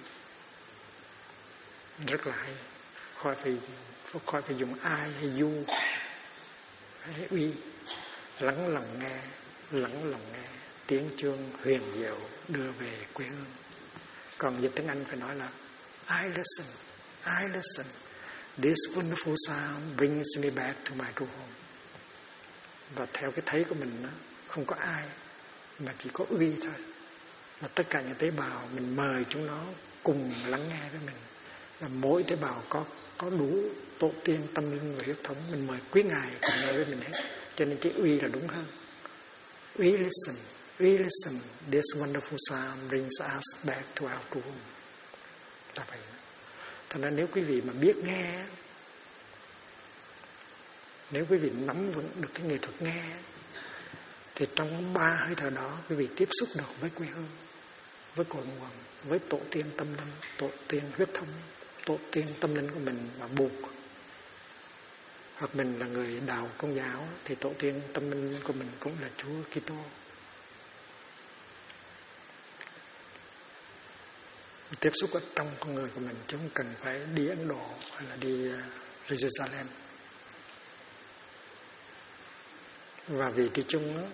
S1: rất là hay. Khỏi phải dùng ai hay du hay uy. Lắng lòng nghe tiếng chuông huyền diệu đưa về quê hương. Còn dịch tiếng Anh phải nói là I listen. This wonderful sound brings me back to my true home. Và theo cái thấy của mình, không có ai mà chỉ có uy thôi. Và tất cả những tế bào mình mời chúng nó cùng lắng nghe với mình. Và mỗi tế bào có đủ tổ tiên, tâm linh và huyết thống, mình mời quý ngài cùng nghe với mình hết. Cho nên cái uy là đúng hơn. We listen. This wonderful sound brings us back to our true home. Là vậy. Thành ra nếu quý vị mà biết nghe, nếu quý vị nắm vững được cái nghệ thuật nghe, thì trong 3 hơi thở đó quý vị tiếp xúc được với quê hương, với cội nguồn, với tổ tiên tâm linh, tổ tiên huyết thống, tổ tiên tâm linh của mình mà buộc. Hoặc mình là người đạo Công giáo thì tổ tiên tâm linh của mình cũng là Chúa Kitô. Tiếp xúc ở trong con người của mình, chứ không cần phải đi Ấn Độ hay là đi Jerusalem. Và vị trí chung đó,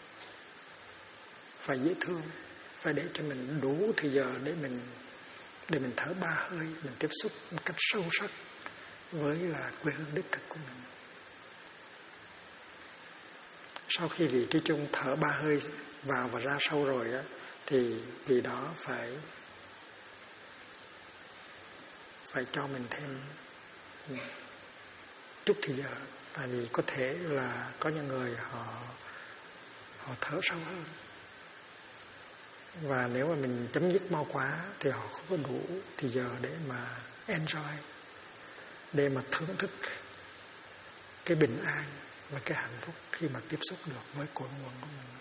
S1: phải dễ thương, phải để cho mình đủ thời giờ để mình thở 3 hơi, mình tiếp xúc một cách sâu sắc với là quê hương đích thực của mình. Sau khi vị trí chung thở 3 hơi vào và ra sâu rồi á, thì vị đó phải cho mình thêm chút thời giờ. Tại vì có thể là có những người họ thở sâu hơn, và nếu mà mình chấm dứt mau quá thì họ không có đủ thời giờ để mà enjoy, để mà thưởng thức cái bình an và cái hạnh phúc khi mà tiếp xúc được với cội nguồn của mình.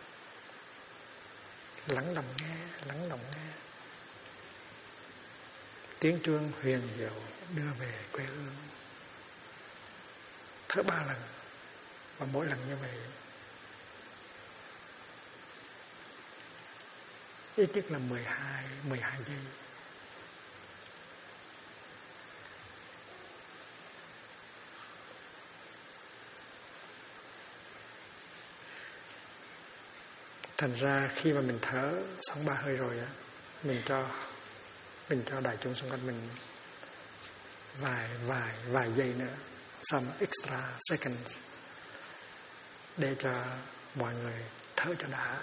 S1: Lắng lòng nghe tiếng chuông huyền diệu đưa về quê hương. Thở 3 lần, và mỗi lần như vậy ít nhất là 12 giây. Thành ra khi mà mình thở xong 3 hơi rồi á, mình cho đại chúng xung quanh mình vài giây nữa, some extra seconds, để cho mọi người thở cho đã,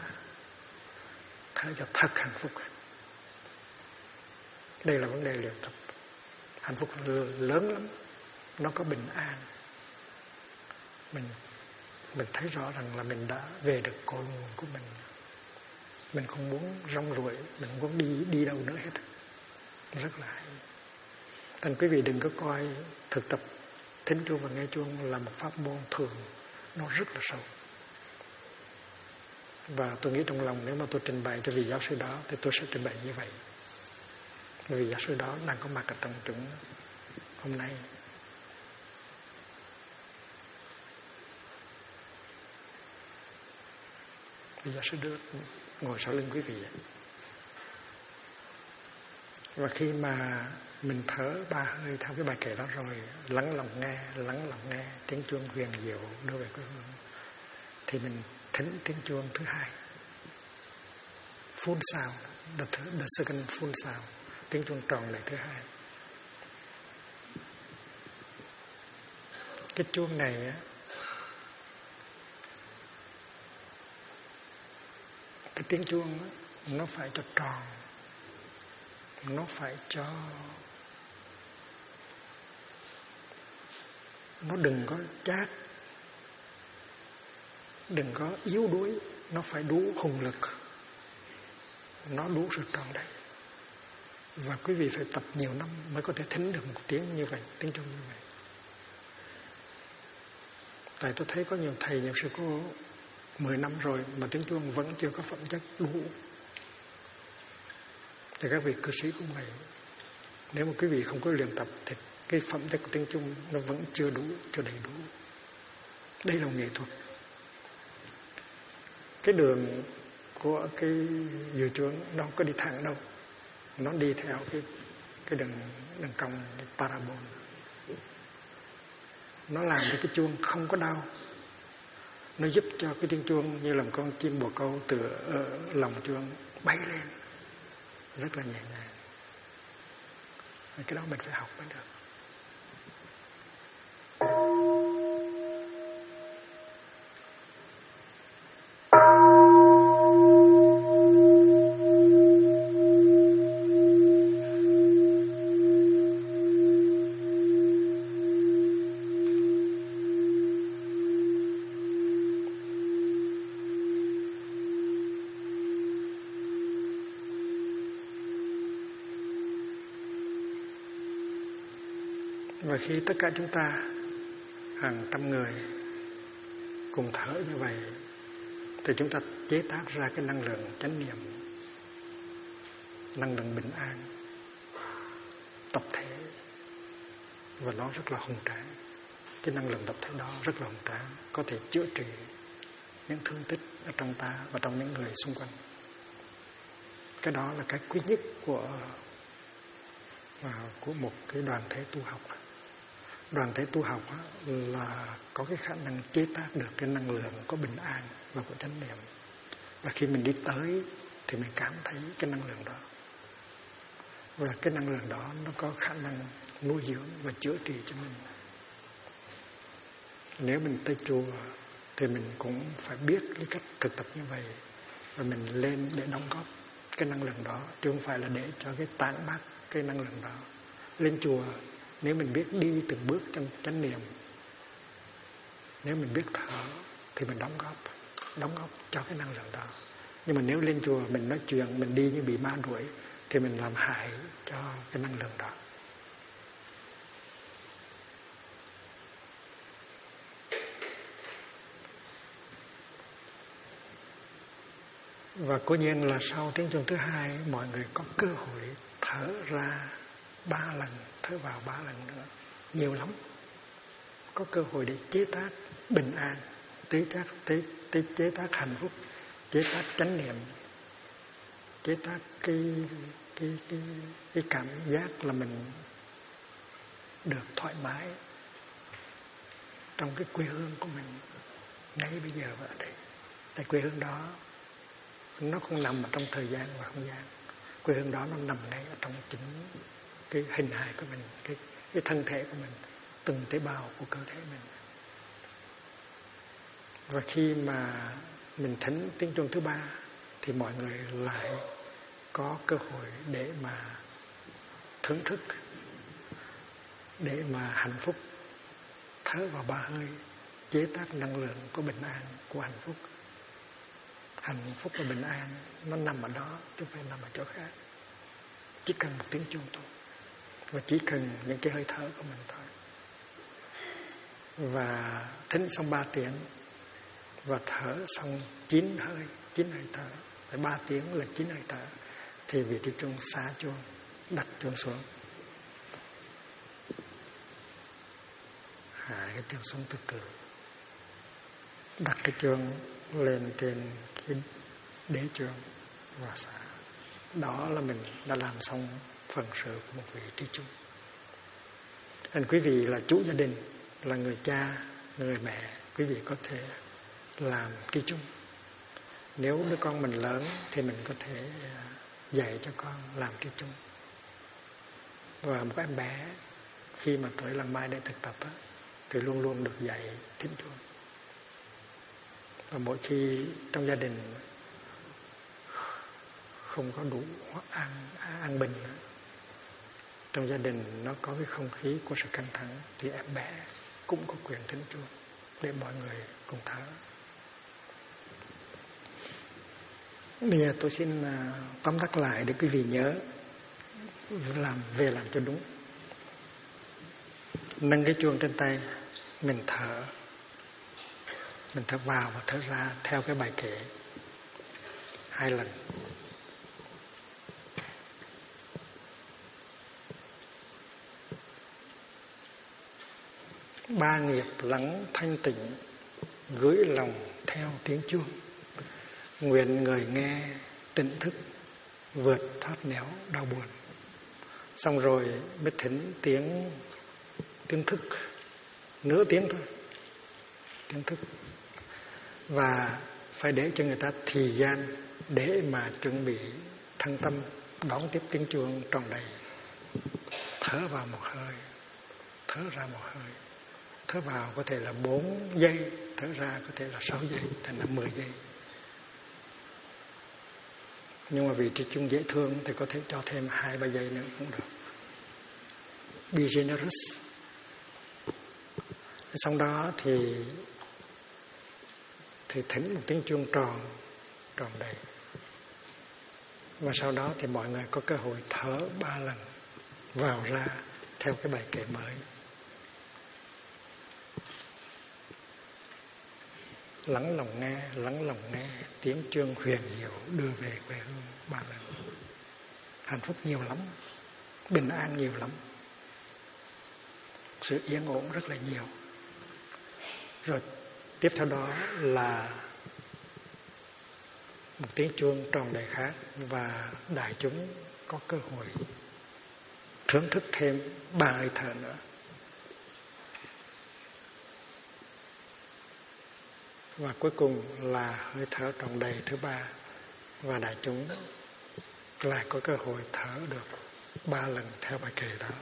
S1: thở cho thật hạnh phúc. Đây là vấn đề luyện tập. Hạnh phúc lớn lắm, nó có bình an. Mình thấy rõ rằng là mình đã về được cội nguồn của mình. Mình không muốn rong ruổi, mình không muốn đi đâu nữa hết. Rất là hay. Thành quý vị đừng có coi thực tập thính chuông và nghe chuông là một pháp môn thường, nó rất là sâu. Và tôi nghĩ trong lòng nếu mà tôi trình bày cho vị giáo sư đó thì tôi sẽ trình bày như vậy. Bởi vì giáo sư đó đang có mặt ở trong chúng hôm nay. Vị giáo sư Đức ngồi sau lưng quý vị. Và khi mà mình thở 3 hơi theo cái bài kệ đó rồi, lắng lòng nghe tiếng chuông huyền diệu đưa về quê hương, thì mình thính tiếng chuông thứ hai, full sound, the second full sound, tiếng chuông tròn này thứ hai. Cái chuông này á, cái tiếng chuông á, nó phải cho tròn, nó phải cho, nó đừng có chát, đừng có yếu đuối, nó phải đủ hùng lực, nó đủ sự tròn đầy. Và quý vị phải tập nhiều năm mới có thể thính được một tiếng như vậy, tiếng chuông như vậy. Tại tôi thấy có nhiều thầy, nhiều sư cô 10 năm rồi mà tiếng chuông vẫn chưa có phẩm chất đủ. Thì các vị cư sĩ cũng vậy. Nếu mà quý vị không có luyện tập thì cái phẩm chất của tiếng chuông nó vẫn chưa đủ, chưa đầy đủ. Đây là nghệ thuật. Cái đường của cái dừa chuông nó không có đi thẳng đâu, nó đi theo cái đường cong, cái parabol. Nó làm cho cái chuông không có đau. Nó giúp cho cái tiếng chuông như là một con chim bồ câu từ lòng chuông bay lên rất là nhẹ nhàng. Cái đó mình phải học mới được. Và khi tất cả chúng ta hàng trăm người cùng thở như vậy thì chúng ta chế tác ra cái năng lượng chánh niệm, năng lượng bình an tập thể, và nó rất là hùng tráng. Cái năng lượng tập thể đó rất là hùng tráng, có thể chữa trị những thương tích ở trong ta và trong những người xung quanh. Cái đó là cái quý nhất của một cái đoàn thể tu học. Đoàn thể tu học là có cái khả năng chế tác được cái năng lượng có bình an và của chánh niệm. Và khi mình đi tới thì mình cảm thấy cái năng lượng đó. Và cái năng lượng đó nó có khả năng nuôi dưỡng và chữa trị cho mình. Nếu mình tới chùa thì mình cũng phải biết cái cách thực tập như vậy. Và mình lên để đóng góp cái năng lượng đó, chứ không phải là để cho cái tản mát cái năng lượng đó. Lên chùa nếu mình biết đi từng bước trong chánh niệm, nếu mình biết thở thì mình đóng góp cho cái năng lượng đó. Nhưng mà nếu lên chùa mình nói chuyện, mình đi như bị ma đuổi thì mình làm hại cho cái năng lượng đó. Và cố nhiên là sau tiếng chuông thứ hai, mọi người có cơ hội thở ra 3 lần, thở vào 3 lần nữa, nhiều lắm. Có cơ hội để chế tác bình an, chế tác hạnh phúc, chế tác chánh niệm, chế tác cái cảm giác là mình được thoải mái trong cái quê hương của mình ngay bây giờ và ở đây. Tại quê hương đó nó không nằm ở trong thời gian và không gian. Quê hương đó nó nằm ngay ở trong chính cái hình hài của mình, cái thân thể của mình, từng tế bào của cơ thể mình. Và khi mà mình thính tiếng chuông thứ 3 thì mọi người lại có cơ hội để mà thưởng thức để mà hạnh phúc thở vào 3 hơi chế tác năng lượng của bình an, của hạnh phúc. Hạnh phúc và bình an nó nằm ở đó chứ không phải nằm ở chỗ khác. Chỉ cần một tiếng chuông thôi, và chỉ cần những cái hơi thở của mình thôi. Và thính xong 3 tiếng và thở xong 9 hơi thở. Phải 3 tiếng là 9 hơi thở. Thì vị trí chuông xá chuông, đặt chuông xuống. Hạ cái chuông xuống từ từ. Đặt cái chuông lên trên cái đế chuông và xả. Đó là mình đã làm xong phần sự của một vị trí chung. Nên quý vị là chủ gia đình, là người cha, người mẹ, quý vị có thể làm trí chung. Nếu đứa con mình lớn thì mình có thể dạy cho con làm trí chung. Và một em bé khi mà tuổi làm mai để thực tập á, thì luôn luôn được dạy thính chuông. Và mỗi khi trong gia đình không có đủ an bình, trong gia đình nó có cái không khí của sự căng thẳng, thì em bé cũng có quyền thính chuông để mọi người cùng thở. Bây giờ tôi xin tóm tắt lại để quý vị nhớ làm cho đúng. Nâng cái chuông trên tay, mình thở vào và thở ra theo cái bài kệ 2 lần. Ba nghiệp lắng thanh tịnh, gửi lòng theo tiếng chuông. Nguyện người nghe tỉnh thức, vượt thoát nẻo đau buồn. Xong rồi mới thỉnh tiếng thức, nửa tiếng thôi, tiếng thức. Và phải để cho người ta thời gian để mà chuẩn bị thân tâm đón tiếp tiếng chuông tròn đầy. Thở vào một hơi, thở ra một hơi. Thở vào có thể là 4 giây, thở ra có thể là 6 giây, thành là 10 giây. Nhưng mà vị trí chuông dễ thương thì có thể cho thêm 2-3 giây nữa cũng được. Be generous. Sau đó thì thỉnh một tiếng chuông tròn đầy. Và sau đó thì mọi người có cơ hội thở 3 lần vào ra theo cái bài kệ mới. Lắng lòng nghe tiếng chuông huyền diệu đưa về quê hương 3 lần. Hạnh phúc nhiều lắm, bình an nhiều lắm, sự yên ổn rất là nhiều. Rồi tiếp theo đó là một tiếng chuông tròn đầy khác, và đại chúng có cơ hội thưởng thức thêm 3 hơi thở nữa. Và cuối cùng là hơi thở tròn đầy thứ 3, và đại chúng lại có cơ hội thở được 3 lần theo bài kệ đó.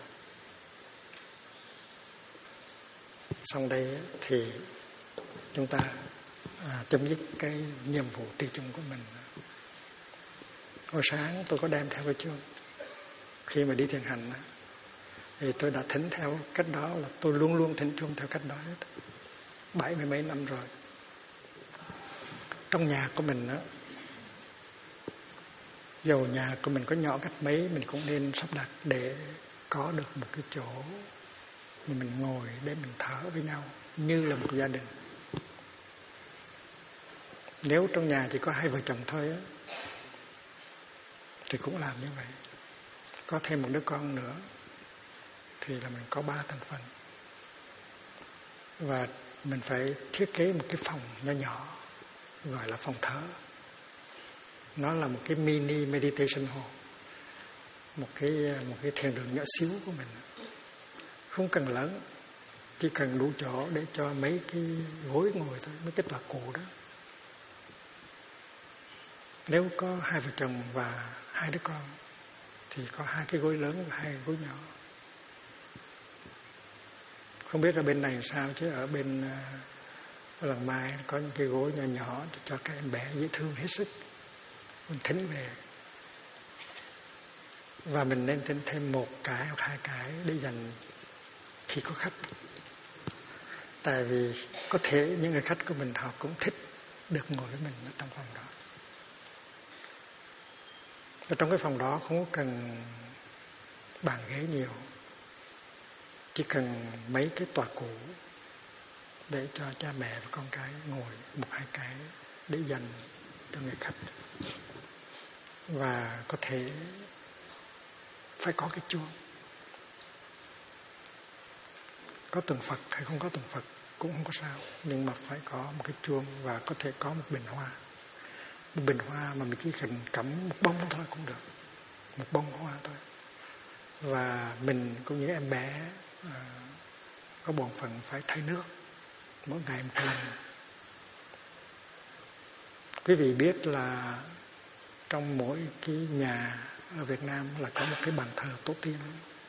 S1: Xong đây thì chúng ta chấm dứt cái nhiệm vụ tri chung của mình. Hồi sáng tôi có đem theo cái chuông. Khi mà đi thiền hành thì tôi đã thỉnh theo cách đó, là tôi luôn luôn thỉnh chuông theo cách đó hết. 70 mấy năm rồi. Trong nhà của mình á, dầu nhà của mình có nhỏ cách mấy, mình cũng nên sắp đặt để có được một cái chỗ mà mình ngồi để mình thở với nhau như là một gia đình. Nếu trong nhà chỉ có 2 vợ chồng thôi á, thì cũng làm như vậy. Có thêm một đứa con nữa thì là mình có 3 thành phần. Và mình phải thiết kế một cái phòng nhỏ nhỏ gọi là phòng thở. Nó là một cái mini meditation hall, một cái thiền đường nhỏ xíu của mình, không cần lớn, chỉ cần đủ chỗ để cho mấy cái gối ngồi thôi, mấy cái tọa cụ đó. Nếu có 2 vợ chồng và 2 đứa con thì có 2 cái gối lớn và 2 gối nhỏ. Không biết ở bên này sao, chứ ở bên Lần Mai có những cái gối nhỏ nhỏ cho các em bé dễ thương hết sức. Mình thính về. Và mình nên thính thêm 1 cái hoặc 2 cái để dành khi có khách. Tại vì có thể những người khách của mình họ cũng thích được ngồi với mình ở trong phòng đó. Và trong cái phòng đó không cần bàn ghế nhiều, chỉ cần mấy cái tòa cũ để cho cha mẹ và con cái ngồi, một hai cái để dành cho người khách. Và có thể phải có cái chuông. Có tượng Phật hay không có tượng Phật cũng không có sao, nhưng mà phải có một cái chuông và có thể có một bình hoa. Một bình hoa mà mình chỉ cần cắm một bông thôi cũng được, một bông hoa thôi. Và mình cũng như em bé có bổn phận phải thay nước mỗi ngày một lần. Quý vị biết là trong mỗi cái nhà ở Việt Nam là có một cái bàn thờ tổ tiên.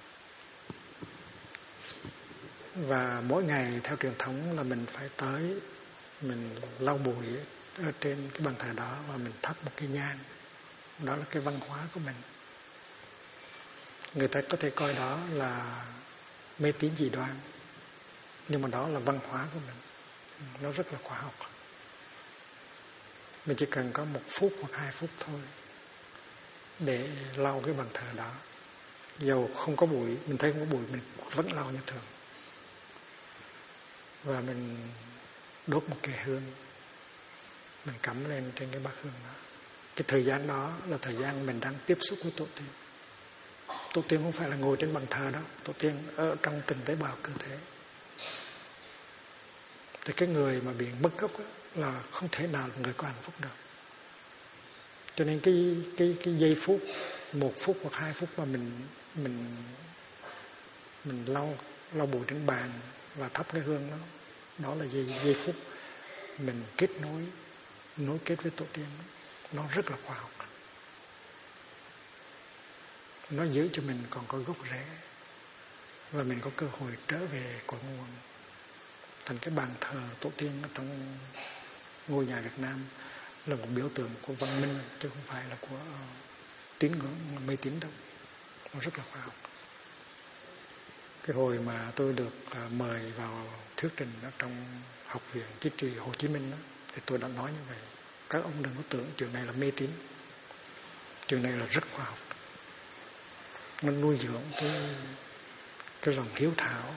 S1: Và mỗi ngày theo truyền thống là mình phải tới, mình lau bụi ở trên cái bàn thờ đó và mình thắp một cái nhang. Đó là cái văn hóa của mình. Người ta có thể coi đó là mê tín dị đoan, nhưng mà đó là văn hóa của mình. Nó rất là khoa học. Mình chỉ cần có 1 phút hoặc 2 phút thôi để lau cái bàn thờ đó. Dầu không có bụi, mình thấy không có bụi, mình vẫn lau như thường. Và mình đốt một cái hương, mình cắm lên trên cái bát hương đó. Cái thời gian đó là thời gian mình đang tiếp xúc với tổ tiên. Tổ tiên không phải là ngồi trên bàn thờ đó, tổ tiên ở trong từng tế bào cơ thể. Thì cái người mà bị mất gốc là không thể nào là người có hạnh phúc được. Cho nên cái giây phút, 1 phút hoặc 2 phút mà mình lau bụi trên bàn và thắp cái hương đó, đó là giây phút mình nối kết với tổ tiên. Nó rất là khoa học. Nó giữ cho mình còn có gốc rễ và mình có cơ hội trở về cội nguồn. Thành cái bàn thờ tổ tiên ở trong ngôi nhà Việt Nam là một biểu tượng của văn minh, chứ không phải là của tín ngưỡng mê tín đâu. Nó rất là khoa học. Cái hồi mà tôi được mời vào thuyết trình ở trong Học viện Chính trị Hồ Chí Minh đó, thì tôi đã nói như vậy: các ông đừng có tưởng chuyện này là mê tín, chuyện này là rất khoa học. Nó nuôi dưỡng cái lòng hiếu thảo,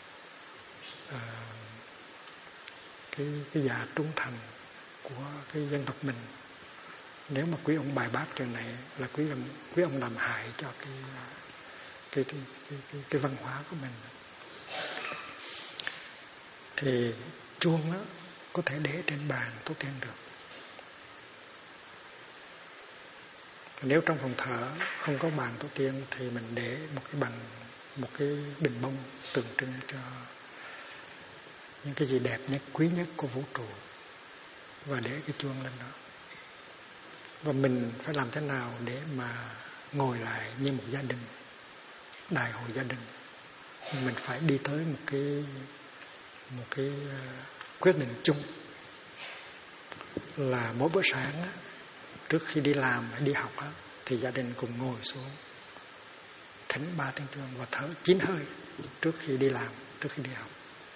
S1: cái dạ trung thành của cái dân tộc mình. Nếu mà quý ông bài bác chuyện này là quý ông làm hại cho cái văn hóa của mình. Thì chuông đó có thể để trên bàn tổ tiên được. Nếu trong phòng thờ không có bàn tổ tiên thì mình để một cái bình bông tượng trưng cho những cái gì đẹp nhất, quý nhất của vũ trụ, và để cái chuông lên đó. Và mình phải làm thế nào để mà ngồi lại như một gia đình, đại hội gia đình. Mình phải đi tới một cái quyết định chung là mỗi bữa sáng á, trước khi đi làm hay đi học á, thì gia đình cùng ngồi xuống thỉnh 3 tiếng chuông và thở 9 hơi trước khi đi làm, trước khi đi học.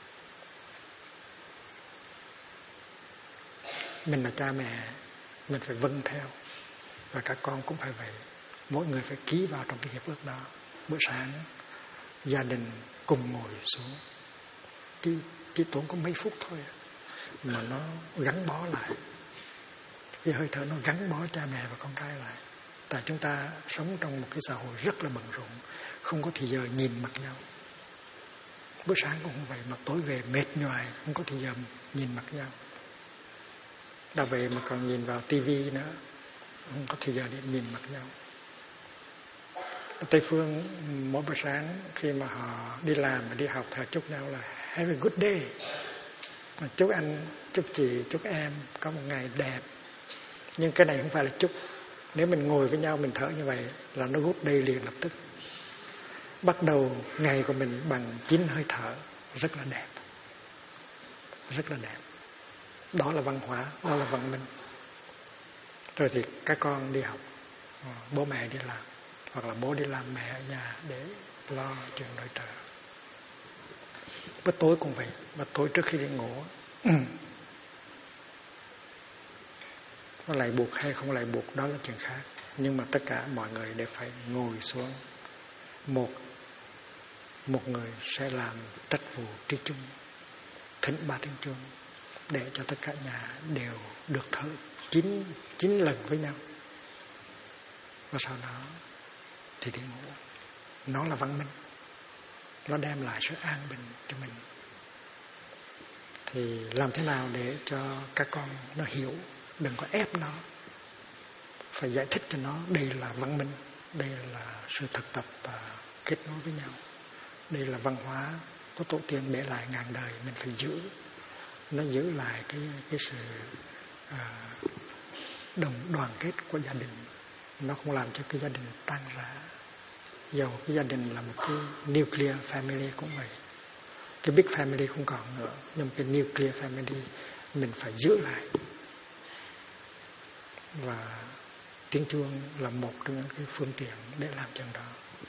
S1: Mình là cha mẹ, mình phải vâng theo, và các con cũng phải vậy. Mỗi người phải ký vào trong cái hiệp ước đó. Bữa sáng gia đình cùng ngồi xuống, chỉ tốn có mấy phút thôi mà nó gắn bó lại. Cái hơi thở nó gắn bó cha mẹ và con cái lại. Tại chúng ta sống trong một cái xã hội rất là bận rộn, không có thì giờ nhìn mặt nhau. Bữa sáng cũng không vậy, mà tối về mệt nhoài, không có thì giờ nhìn mặt nhau. Đã về mà còn nhìn vào tivi nữa, không có thì giờ để nhìn mặt nhau. Ở Tây Phương mỗi buổi sáng khi mà họ đi làm và đi học thì họ chúc nhau là have a good day. Chúc anh, chúc chị, chúc em có một ngày đẹp. Nhưng cái này không phải là chúc. Nếu mình ngồi với nhau mình thở như vậy là nó good day liền lập tức. Bắt đầu ngày của mình bằng 9 hơi thở, rất là đẹp. Rất là đẹp. Đó là văn hóa, đó là văn minh. Rồi thì các con đi học, bố mẹ đi làm, hoặc là bố đi làm, mẹ ở nhà để lo chuyện nội trợ. Bữa tối cũng vậy, bữa tối trước khi đi ngủ có lại buộc hay không lại buộc đó là chuyện khác. Nhưng mà tất cả mọi người đều phải ngồi xuống. Một người sẽ làm trách vụ tri chung, thỉnh 3 tiếng chuông, để cho tất cả nhà đều được thở 9 lần với nhau. Và sau đó thì đi ngủ. Nó là văn minh, nó đem lại sự an bình cho mình. Thì làm thế nào để cho các con nó hiểu, đừng có ép nó, phải giải thích cho nó đây là văn minh, đây là sự thực tập và kết nối với nhau, đây là văn hóa của tổ tiên để lại ngàn đời, mình phải giữ. Nó giữ lại cái sự đoàn kết của gia đình. Nó không làm cho cái gia đình tan rã. Dầu cái gia đình là một cái nuclear family cũng vậy, cái big family không còn nữa, nhưng cái nuclear family mình phải giữ lại. Và tiếng chuông là một trong những cái phương tiện để làm chuyện đó.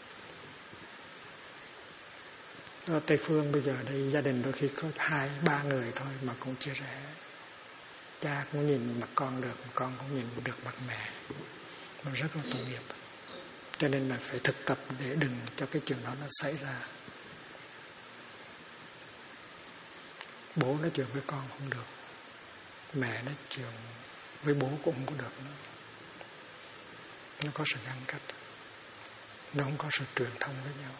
S1: Ở Tây Phương bây giờ đây gia đình đôi khi có 2-3 người thôi mà cũng chia rẽ. Cha cũng nhìn mặt con được, con cũng nhìn được mặt mẹ, mà rất là tội nghiệp. Cho nên là phải thực tập để đừng cho cái chuyện đó nó xảy ra. Bố nói chuyện với con không được, mẹ nói chuyện với bố cũng không có được nữa. Nó có sự ngăn cách, nó không có sự truyền thông với nhau.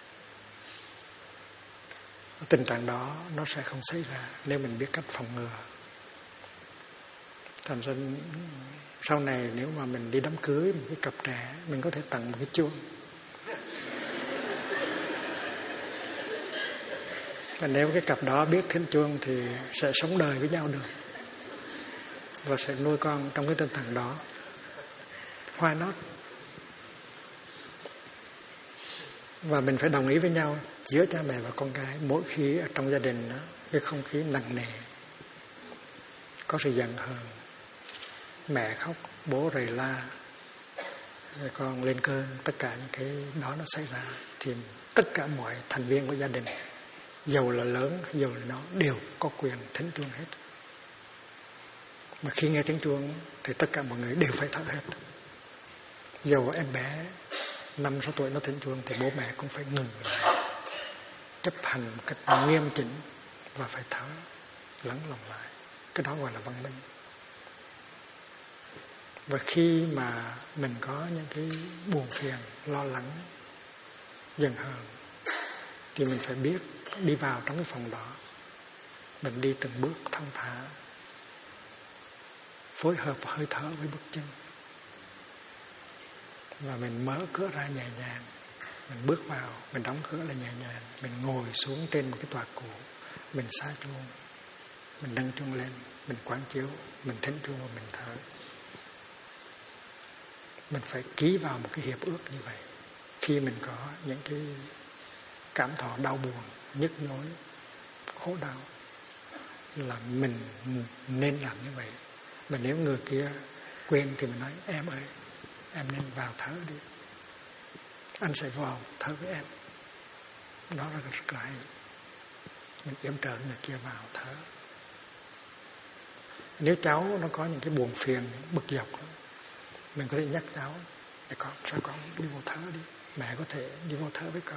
S1: Tình trạng đó nó sẽ không xảy ra nếu mình biết cách phòng ngừa. Thành ra sau này nếu mà mình đi đám cưới một cái cặp trẻ, mình có thể tặng một cái chuông. Và nếu cái cặp đó biết thỉnh chuông thì sẽ sống đời với nhau được, và sẽ nuôi con trong cái tinh thần đó. Why not? Và mình phải đồng ý với nhau giữa cha mẹ và con cái. Mỗi khi ở trong gia đình đó, cái không khí nặng nề, có sự giận hờn, mẹ khóc, bố rầy la, con lên cơn, tất cả những cái đó nó xảy ra, thì tất cả mọi thành viên của gia đình, dầu là lớn dầu là nó, đều có quyền thỉnh chuông hết. Mà khi nghe tiếng chuông thì tất cả mọi người đều phải thở hết. Dầu em bé 5-6 tuổi nó thỉnh chuông thì bố mẹ cũng phải ngừng lại, chấp hành một cách nghiêm chỉnh và phải thở lắng lòng lại. Cái đó gọi là văn minh. Và khi mà mình có những cái buồn phiền, lo lắng, giận hờn, thì mình phải biết đi vào trong cái phòng đó, mình đi từng bước thong thả, phối hợp hơi thở với bước chân, và mình mở cửa ra nhẹ nhàng, mình bước vào, mình đóng cửa lại nhẹ nhàng, mình ngồi xuống trên một cái tọa cụ, mình xá chuông, mình nâng chuông lên, mình quán chiếu, mình thỉnh chuông và mình thở. Mình phải ký vào một cái hiệp ước như vậy. Khi mình có những cái cảm thọ đau buồn, nhức nhối, khổ đau, là mình nên làm như vậy. Mà nếu người kia quên thì mình nói: em ơi, em nên vào thở đi, anh sẽ vào thở với em. Đó là rất là hay. Mình yểm trợ người kia vào thở. Nếu cháu nó có những cái buồn phiền, bực dọc, mình có thể nhắc cháu: để con, sao con đi vô thở đi, mẹ có thể đi vô thở với con.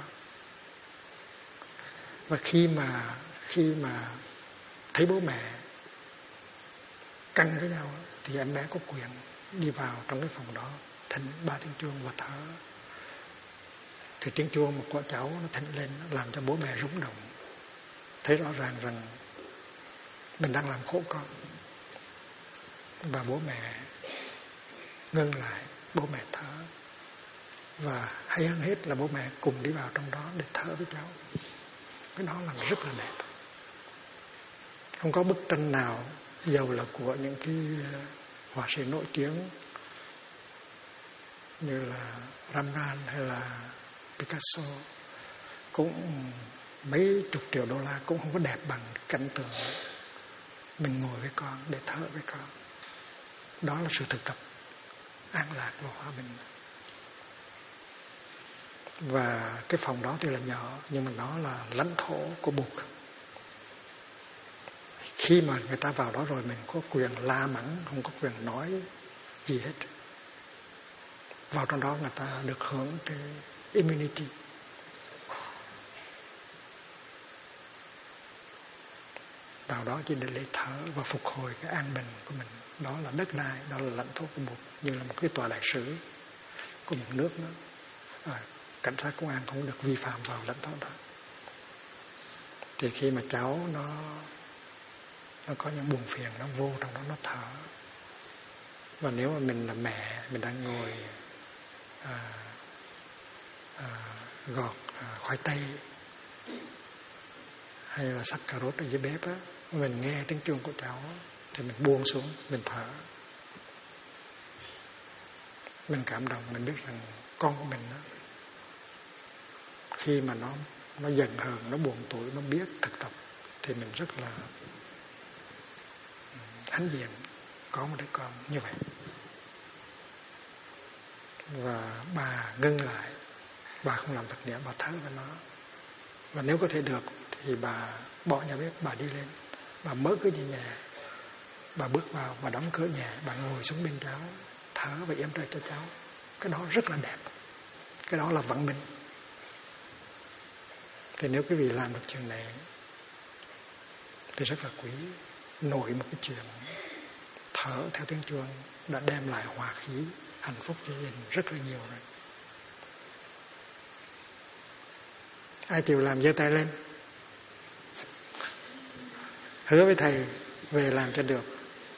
S1: Và khi mà thấy bố mẹ căng với nhau thì em bé có quyền đi vào trong cái phòng đó, thỉnh 3 tiếng chuông và thở. Thì tiếng chuông của cháu nó thỉnh lên, nó làm cho bố mẹ rung động, thấy rõ ràng rằng mình đang làm khổ con. Và bố mẹ ngưng lại, bố mẹ thở. Và hay hơn hết là bố mẹ cùng đi vào trong đó để thở với cháu. Cái đó là rất là đẹp. Không có bức tranh nào, dầu là của những cái họa sĩ nổi tiếng như là Rembrandt hay là Picasso, cũng mấy chục triệu đô la, cũng không có đẹp bằng cảnh tượng mình ngồi với con để thở với con. Đó là sự thực tập an lạc và hòa bình. Và cái phòng đó thì là nhỏ, nhưng mà nó là lãnh thổ của Bụt. Khi mà người ta vào đó rồi mình có quyền la mắng, không có quyền nói gì hết. Vào trong đó người ta được hưởng cái immunity. Vào đó chỉ để lấy thở và phục hồi cái an bình của mình. Đó là đất đai, đó là lãnh thổ của một, như là một cái tòa đại sứ của một nước nữa. Cảnh sát công an không được vi phạm vào lãnh thổ đó. Thì khi mà cháu nó có những buồn phiền, nó vô trong đó nó thở. Và nếu mà mình là mẹ, mình đang ngồi gọt khoai tây hay là xắt cà rốt ở dưới bếp á, mình nghe tiếng chuông của cháu thì mình buông xuống, mình thở. Mình cảm động, mình biết rằng con của mình đó, khi mà nó giận hờn, nó buồn tủi, nó biết thực tập thì mình rất là hãnh diện có một đứa con như vậy. Và bà ngưng lại, bà không làm việc nữa, bà thở với nó. Và nếu có thể được thì bà bỏ nhà bếp, bà đi lên, bà mở cửa nhà, bà bước vào, bà đóng cửa nhà, bà ngồi xuống bên cháu, thở và yểm trợ cho cháu. Cái đó rất là đẹp, cái đó là văn minh. Thì nếu quý vị làm được chuyện này thì rất là quý. Nổi một cái chuyện thở theo tiếng chuông đã đem lại hòa khí, hạnh phúc cho gia đình rất là nhiều rồi. Ai chịu làm giơ tay lên. Hứa với thầy về làm cho được.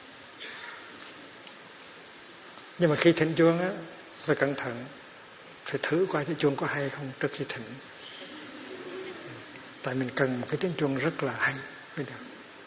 S1: Nhưng mà khi thỉnh chuông á, phải cẩn thận, phải thử coi cái chuông có hay không trước khi thỉnh. Tại mình cần một cái tiếng chuông rất là hay mới được.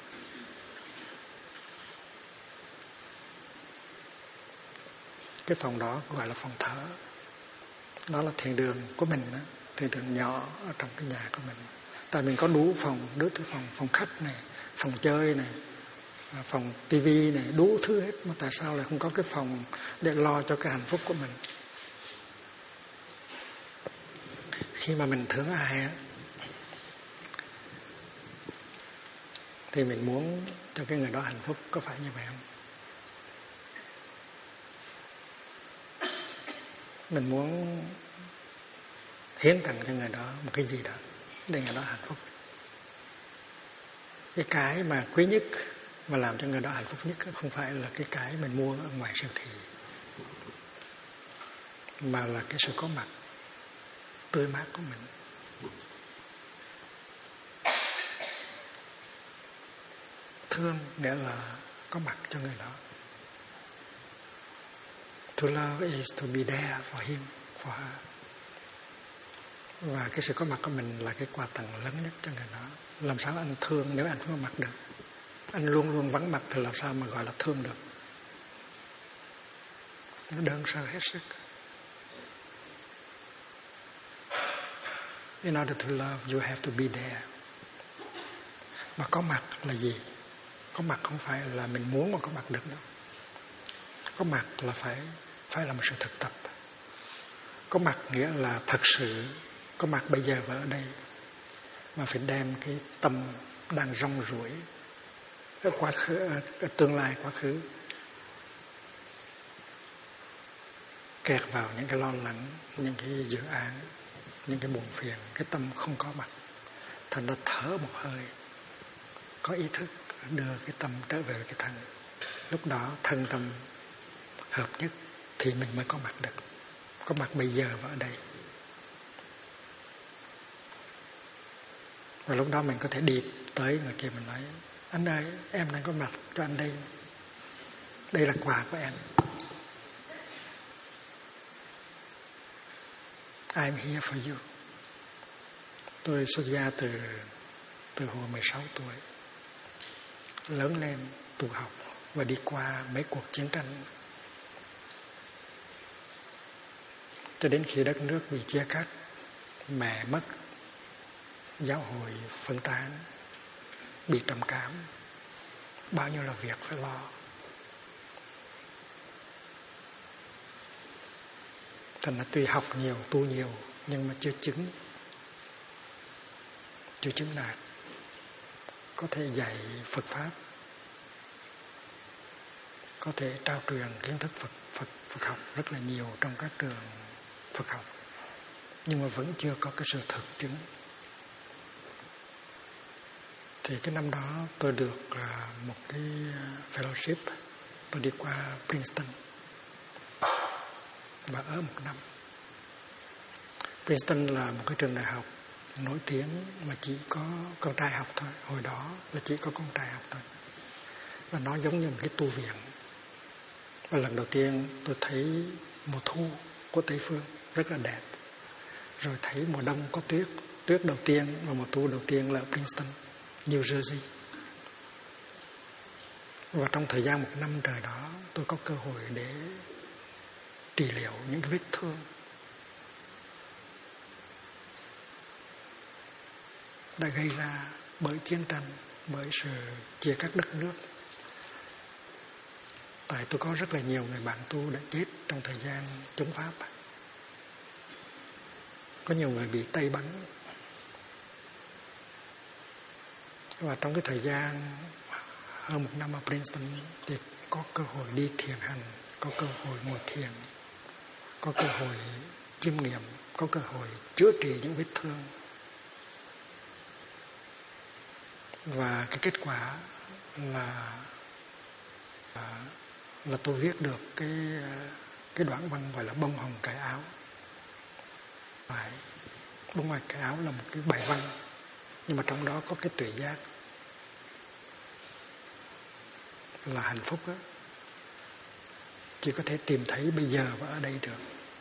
S1: Cái phòng đó gọi là phòng thở. Đó là thiền đường của mình đó. Thiền đường nhỏ ở trong cái nhà của mình. Tại mình có đủ phòng, phòng khách này, phòng chơi này, phòng tivi này, đủ thứ hết. Mà tại sao lại không có cái phòng để lo cho cái hạnh phúc của mình? Khi mà mình thương ai á, thì mình muốn cho cái người đó hạnh phúc, có phải như vậy không? Mình muốn hiến tặng cho người đó một cái gì đó để người đó hạnh phúc. Cái mà quý nhất mà làm cho người đó hạnh phúc nhất không phải là cái mình mua ở ngoài siêu thị, mà là cái sự có mặt tươi mát của mình. Thương nghĩa là có mặt cho người đó. To love is to be there for him, for her. Và cái sự có mặt của mình là cái quà tặng lớn nhất cho người đó. Làm sao anh thương nếu anh không có mặt được? Anh luôn luôn vắng mặt thì làm sao mà gọi là thương được? Nó đơn sơ hết sức. In order to love, you have to be there. Mà có mặt là gì? Có mặt không phải là mình muốn mà có mặt được đâu. Có mặt là phải là một sự thực tập. Có mặt nghĩa là thật sự có mặt bây giờ và ở đây. Mà phải đem cái tâm đang rong ruổi ở quá khứ, ở tương lai quá khứ, kẹt vào những cái lo lắng, những cái dự án, những cái buồn phiền, cái tâm không có mặt. Thành ra thở một hơi, có ý thức đưa cái tâm trở về cái thân. Lúc đó thân tâm hợp nhất thì mình mới có mặt được. Có mặt bây giờ và ở đây. Và lúc đó mình có thể đi tới người kia mình nói: anh ơi, em đang có mặt cho anh đây. Đây là quà của em. I'm here for you. Tôi xuất gia từ hồi 16 tuổi. Lớn lên tu học và đi qua mấy cuộc chiến tranh. Cho đến khi đất nước bị chia cắt, mẹ mất, giáo hội phân tán, bị trầm cảm, bao nhiêu là việc phải lo. Thành là tuy học nhiều, tu nhiều, nhưng mà chưa chứng đạt. Có thể dạy Phật Pháp có thể trao truyền kiến thức Phật học rất là nhiều trong các trường Phật học, nhưng mà vẫn chưa có cái sự thực chứng. Thì cái năm đó tôi được một cái fellowship, tôi đi qua Princeton và ở một năm. Princeton là một cái trường đại học nổi tiếng mà chỉ có con trai học thôi, hồi đó là chỉ có con trai học thôi, và nó giống như một cái tu viện. Và lần đầu tiên tôi thấy mùa thu của Tây Phương rất là đẹp, rồi thấy mùa đông có tuyết, tuyết đầu tiên và mùa thu đầu tiên là ở Princeton, New Jersey. Và trong thời gian 1 năm trời đó, tôi có cơ hội để trị liệu những cái vết thương đã gây ra bởi chiến tranh, bởi sự chia cắt đất nước. Tại tôi có rất là nhiều người bạn tu đã chết trong thời gian chống Pháp. Có nhiều người bị Tây bắn. Và trong cái thời gian hơn 1 năm ở Princeton thì có cơ hội đi thiền hành, có cơ hội ngồi thiền, có cơ hội chiêm nghiệm, có cơ hội chữa trị những vết thương. Và cái kết quả là tôi viết được cái đoạn văn gọi là bông hồng cài áo. Bông hồng cài áo là một cái bài văn, nhưng mà trong đó có cái tuệ giác là hạnh phúc đó, chỉ có thể tìm thấy bây giờ và ở đây được.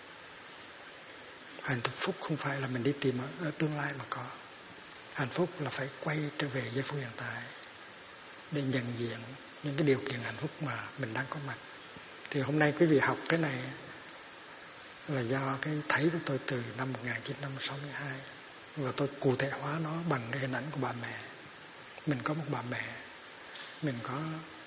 S1: Hạnh phúc không phải là mình đi tìm ở tương lai mà có. Hạnh phúc là phải quay trở về giây phút hiện tại để nhận diện những cái điều kiện hạnh phúc mà mình đang có mặt. Thì hôm nay quý vị học cái này là do cái thấy của tôi từ năm 1962, và tôi cụ thể hóa nó bằng cái hình ảnh của bà mẹ. Mình có một bà mẹ, mình có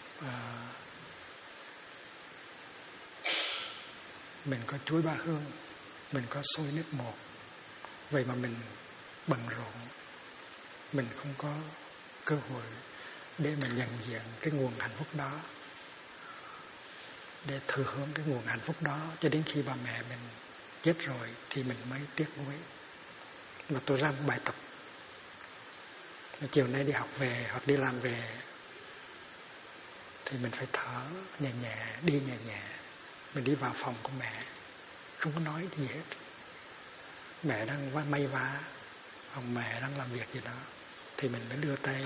S1: chuối ba hương, mình có xôi nước một. Vậy mà mình bận rộn, mình không có cơ hội để mà nhận diện cái nguồn hạnh phúc đó, để thừa hưởng cái nguồn hạnh phúc đó, cho đến khi bà mẹ mình chết rồi thì mình mới tiếc nuối. Mà tôi ra một bài tập, chiều nay đi học về hoặc đi làm về thì mình phải thở nhẹ nhẹ, đi nhẹ nhẹ. Mình đi vào phòng của mẹ, không có nói gì hết. Mẹ đang may vá, hoặc mẹ đang làm việc gì đó, thì mình mới đưa tay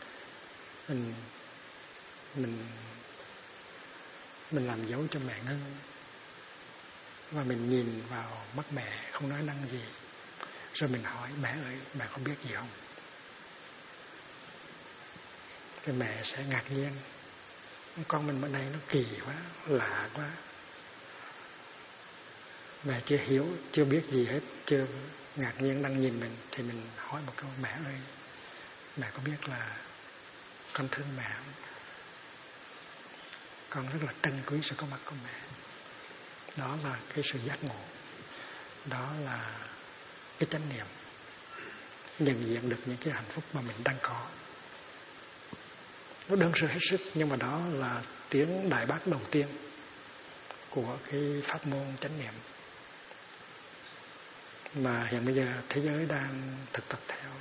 S1: mình làm dấu cho mẹ ngưng, và mình nhìn vào mắt mẹ, không nói năng gì. Rồi mình hỏi: mẹ ơi, mẹ có biết gì không? Thì mẹ sẽ ngạc nhiên: con mình bên đây nó kỳ quá, lạ quá. Mẹ chưa hiểu, chưa biết gì hết, chưa ngạc nhiên đang nhìn mình. Thì mình hỏi một câu: mẹ ơi, mẹ có biết là con thương mẹ không? Con rất là trân quý sự có mặt của mẹ. Đó là cái sự giác ngộ, đó là cái chánh niệm, nhận diện được những cái hạnh phúc mà mình đang có. Nó đơn sơ hết sức, nhưng mà đó là tiếng đại bác đầu tiên của cái pháp môn chánh niệm mà hiện bây giờ thế giới đang thực tập theo.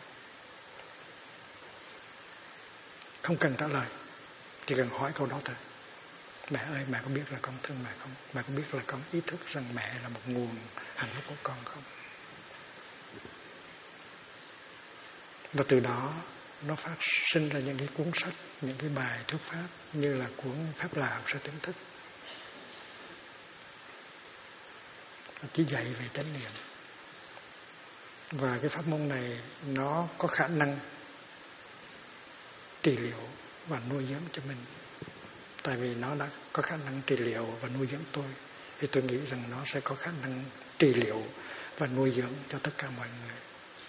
S1: Không cần trả lời, chỉ cần hỏi câu đó thôi: mẹ ơi, mẹ có biết là con thương mẹ không? Mẹ có biết là con ý thức rằng mẹ là một nguồn hạnh phúc của con không? Và từ đó nó phát sinh ra những cái cuốn sách, những cái bài thuyết pháp như là cuốn Pháp Lạ Học Sơ Tỉnh Thức, chỉ dạy về chánh niệm. Và cái pháp môn này nó có khả năng trị liệu và nuôi dưỡng cho mình. Tại vì nó đã có khả năng trị liệu và nuôi dưỡng tôi, thì tôi nghĩ rằng nó sẽ có khả năng trị liệu và nuôi dưỡng cho tất cả mọi người.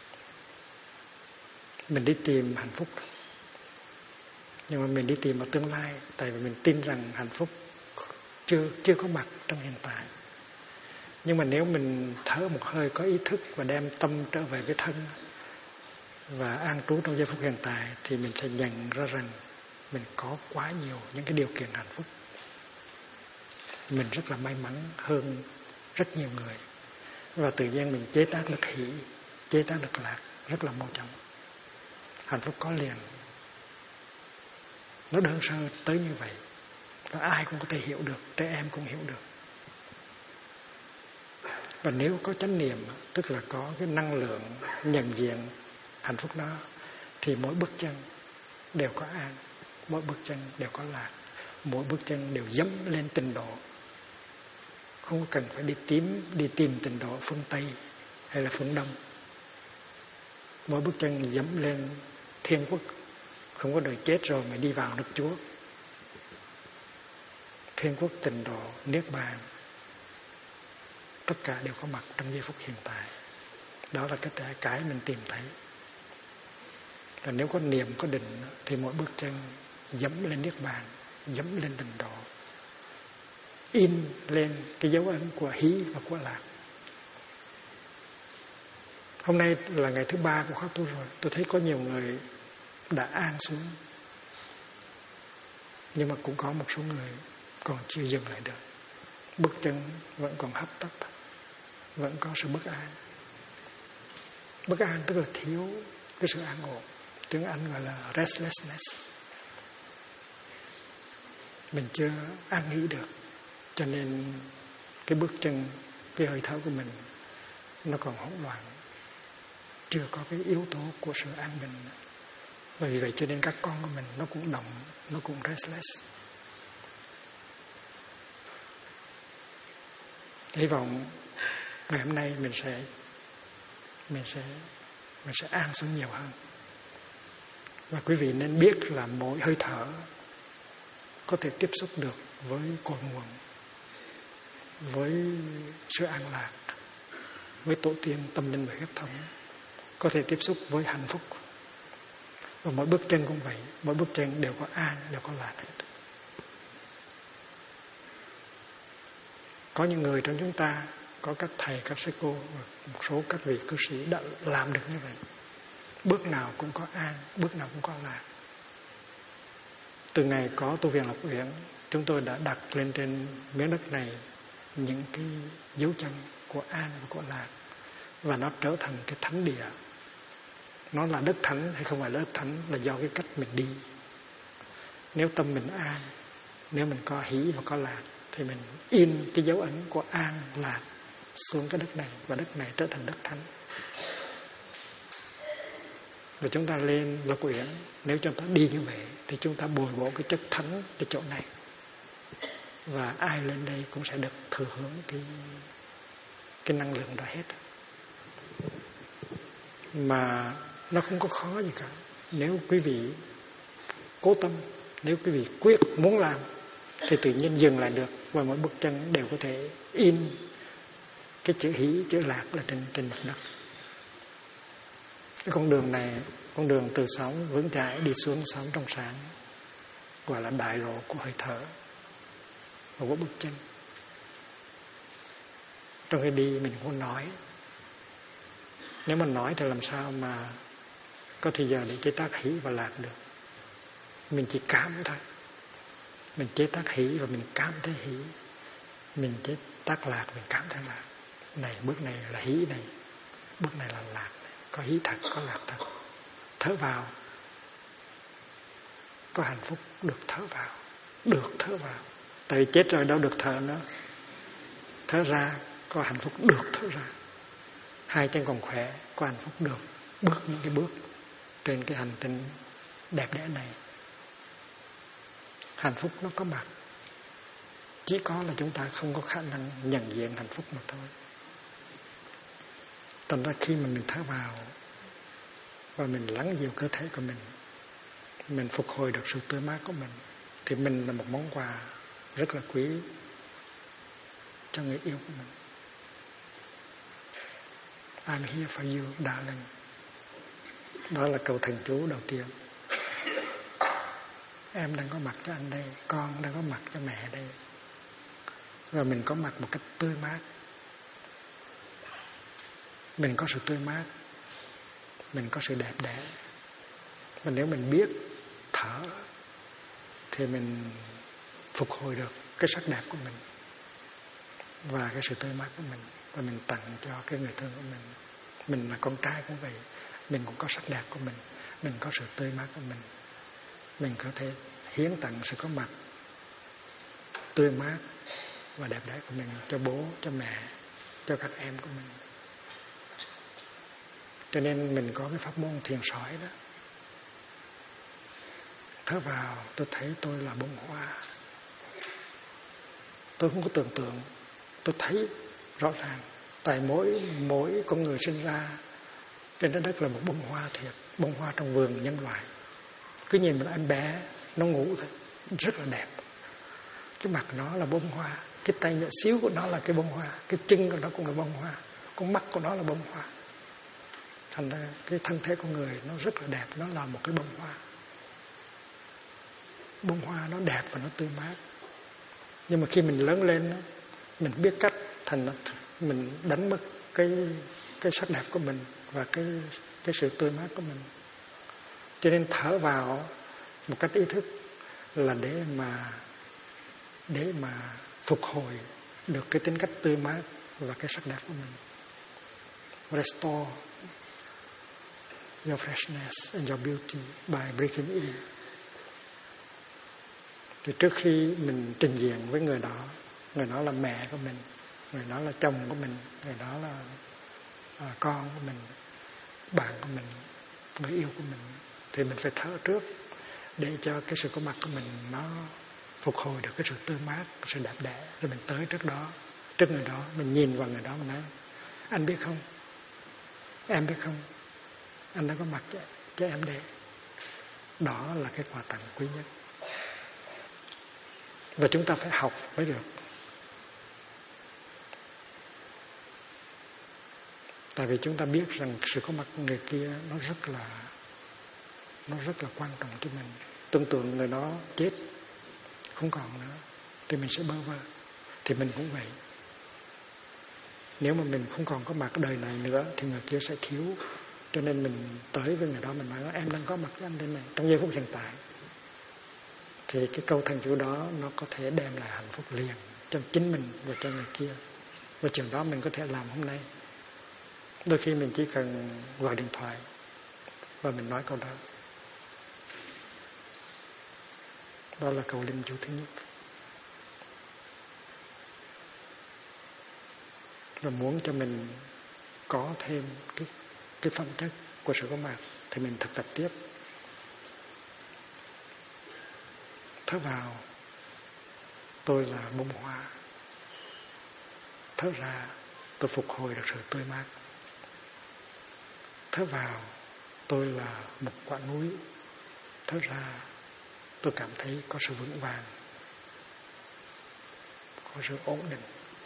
S1: Mình đi tìm hạnh phúc, nhưng mà mình đi tìm ở tương lai. Tại vì mình tin rằng hạnh phúc chưa có mặt trong hiện tại. Nhưng mà nếu mình thở một hơi có ý thức và đem tâm trở về với thân và an trú trong giây phút hiện tại, thì mình sẽ nhận ra rằng mình có quá nhiều những cái điều kiện hạnh phúc mình rất là may mắn hơn rất nhiều người. Và tự nhiên mình chế tác được hỷ, chế tác được lạc rất là mau chóng. Hạnh phúc có liền. Nó đơn sơ tới như vậy. Và ai cũng có thể hiểu được, trẻ em cũng hiểu được. Và nếu có chánh niệm, tức là có cái năng lượng nhận diện hạnh phúc đó, thì mỗi bước chân đều có an, mỗi bước chân đều có lạc, mỗi bước chân đều dẫm lên tịnh độ. Không cần phải đi tìm tịnh độ phương Tây hay là phương Đông. Mỗi bước chân dẫm lên thiên quốc. Không có đời chết rồi mà đi vào nước Chúa. Thiên quốc, tịnh độ, niết bàn, tất cả đều có mặt trong giây phút hiện tại. Đó là cái mình tìm thấy. Và nếu có niệm, có định thì mỗi bước chân dẫm lên niết bàn, dẫm lên tịnh độ, in lên cái dấu ấn của hỷ và của lạc. Hôm nay là ngày thứ 3 của khóa tu rồi. Tôi thấy có nhiều người đã an xuống, nhưng mà cũng có một số người còn chưa dừng lại được. Bước chân vẫn còn hấp tấp, vẫn có sự bất an. Bất an tức là thiếu cái sự an ổn. Tiếng Anh gọi là restlessness. Mình chưa an nghỉ được, cho nên cái bước chân, cái hơi thở của mình nó còn hỗn loạn, chưa có cái yếu tố của sự an bình. Và vì vậy cho nên các con của mình nó cũng động, nó cũng restless. Hy vọng ngày hôm nay mình sẽ an xuống nhiều hơn. Và quý vị nên biết là mỗi hơi thở có thể tiếp xúc được với cội nguồn, với sự an lạc, với tổ tiên tâm linh và huyết thống, có thể tiếp xúc với hạnh phúc. Và mỗi bước chân cũng vậy, mỗi bước chân đều có an, đều có lạc hết. Có những người trong chúng ta, có các thầy, các sư cô và một số các vị cư sĩ đã làm được như vậy. Bước nào cũng có an, bước nào cũng có lạc. Từ ngày có tu viện Lập Uyển, chúng tôi đã đặt lên trên miếng đất này những cái dấu chân của an và của lạc. Và nó trở thành cái thánh địa. Nó là đất thánh hay không phải là đất thánh là do cái cách mình đi. Nếu tâm mình an, nếu mình có hỷ và có lạc, thì mình in cái dấu ấn của an, lạc xuống cái đất này, và đất này trở thành đất thánh. Và chúng ta lên Lập Uyển, nếu chúng ta đi như vậy thì chúng ta bồi bổ cái chất thánh cái chỗ này. Và ai lên đây cũng sẽ được thừa hưởng cái năng lượng đó hết. Mà nó không có khó gì cả. Nếu quý vị cố tâm, nếu quý vị quyết muốn làm thì tự nhiên dừng lại được. Và mỗi bước chân đều có thể in cái chữ hỷ, chữ lạc là trên mặt đất. Cái con đường này, con đường từ sóng vững chãi đi xuống sóng trong sáng, gọi là đại lộ của hơi thở và của bước chân. Trong khi đi mình không nói. Nếu mà nói thì làm sao mà có thời giờ để chế tác hỷ và lạc được. Mình chỉ cảm thôi. Mình chế tác hỷ và mình cảm thấy hỷ. Mình chế tác lạc, mình cảm thấy lạc. Này, bước này là hỷ này, bước này là lạc này. Có hỷ thật, có lạc thật. Thở vào, có hạnh phúc được thở vào. Được thở vào. Tại vì chết rồi đâu được thở nữa. Thở ra, có hạnh phúc được thở ra. Hai chân còn khỏe, có hạnh phúc được bước những cái bước trên cái hành tinh đẹp đẽ này. Hạnh phúc nó có mặt, chỉ có là chúng ta không có khả năng nhận diện hạnh phúc mà thôi. Thành ra khi mà mình thở vào và mình lắng dịu cơ thể của mình phục hồi được sự tươi mát của mình, thì mình là một món quà rất là quý cho người yêu của mình. I'm here for you, darling. Đó là câu thần chú đầu tiên. Em đang có mặt cho anh đây, con đang có mặt cho mẹ đây. Và mình có mặt một cách tươi mát. Mình có sự tươi mát, mình có sự đẹp đẽ. Và nếu mình biết thở thì mình phục hồi được cái sắc đẹp của mình. và cái sự tươi mát của mình, và mình tặng cho cái người thương của mình. Mình là con trai cũng vậy, mình cũng có sắc đẹp của mình có sự tươi mát của mình có thể hiến tặng sự có mặt tươi mát và đẹp đẽ của mình cho bố, cho mẹ, cho các em của mình. Cho nên mình có cái pháp môn thiền sỏi đó. Thở vào tôi thấy tôi là bông hoa. Tôi không có tưởng tượng, tôi thấy rõ ràng. Tại mỗi con người sinh ra trên trái đất là một bông hoa thiệt, bông hoa trong vườn nhân loại. Cứ nhìn một em bé nó ngủ thôi, rất là đẹp. Cái mặt nó là bông hoa, cái tay nhỏ xíu của nó là cái bông hoa, cái chân của nó cũng là bông hoa, con mắt của nó là bông hoa. Thành ra cái thân thể con người nó rất là đẹp, nó là một cái bông hoa. Bông hoa nó đẹp và nó tươi mát. Nhưng mà khi mình lớn lên, mình biết cách mình đánh mất cái sắc đẹp của mình và cái sự tươi mát của mình. Cho nên thở vào một cách ý thức là để mà phục hồi được cái tính cách tươi mát và cái sắc đẹp của mình. Restore your freshness and your beauty by breathing in. Thì trước khi mình trình diện với người đó là mẹ của mình, người đó là chồng của mình, người đó là con của mình, bạn của mình, người yêu của mình, thì mình phải thở trước để cho cái sự có mặt của mình nó phục hồi được cái sự tươi mát, cái sự đẹp đẽ. Rồi mình tới trước người đó, mình nhìn vào người đó, mình nói: anh biết không, em biết không, anh đã có mặt cho em đây. Đó là cái quà tặng quý nhất. Và chúng ta phải học mới được. Tại vì chúng ta biết rằng sự có mặt của người kia nó rất là quan trọng cho mình. Tưởng tượng người đó chết không còn nữa thì mình sẽ bơ vơ. Thì mình cũng vậy. Nếu mà mình không còn có mặt đời này nữa thì người kia sẽ thiếu. Cho nên mình tới với người đó, mình nói: em đang có mặt với anh đây này, trong giây phút hiện tại. Thì cái câu thành chủ đó nó có thể đem lại hạnh phúc liền cho chính mình và cho người kia. Và chuyện đó mình có thể làm hôm nay. Đôi khi mình chỉ cần gọi điện thoại và mình nói câu đó. Đó là câu linh chú thứ nhất. Và muốn cho mình có thêm cái phẩm chất của sự có mặt thì mình thực tập tiếp. Thở vào tôi là bông hoa. Thở ra tôi phục hồi được sự tươi mát. Thở vào tôi là một quả núi. Thở ra tôi cảm thấy có sự vững vàng, có sự ổn định.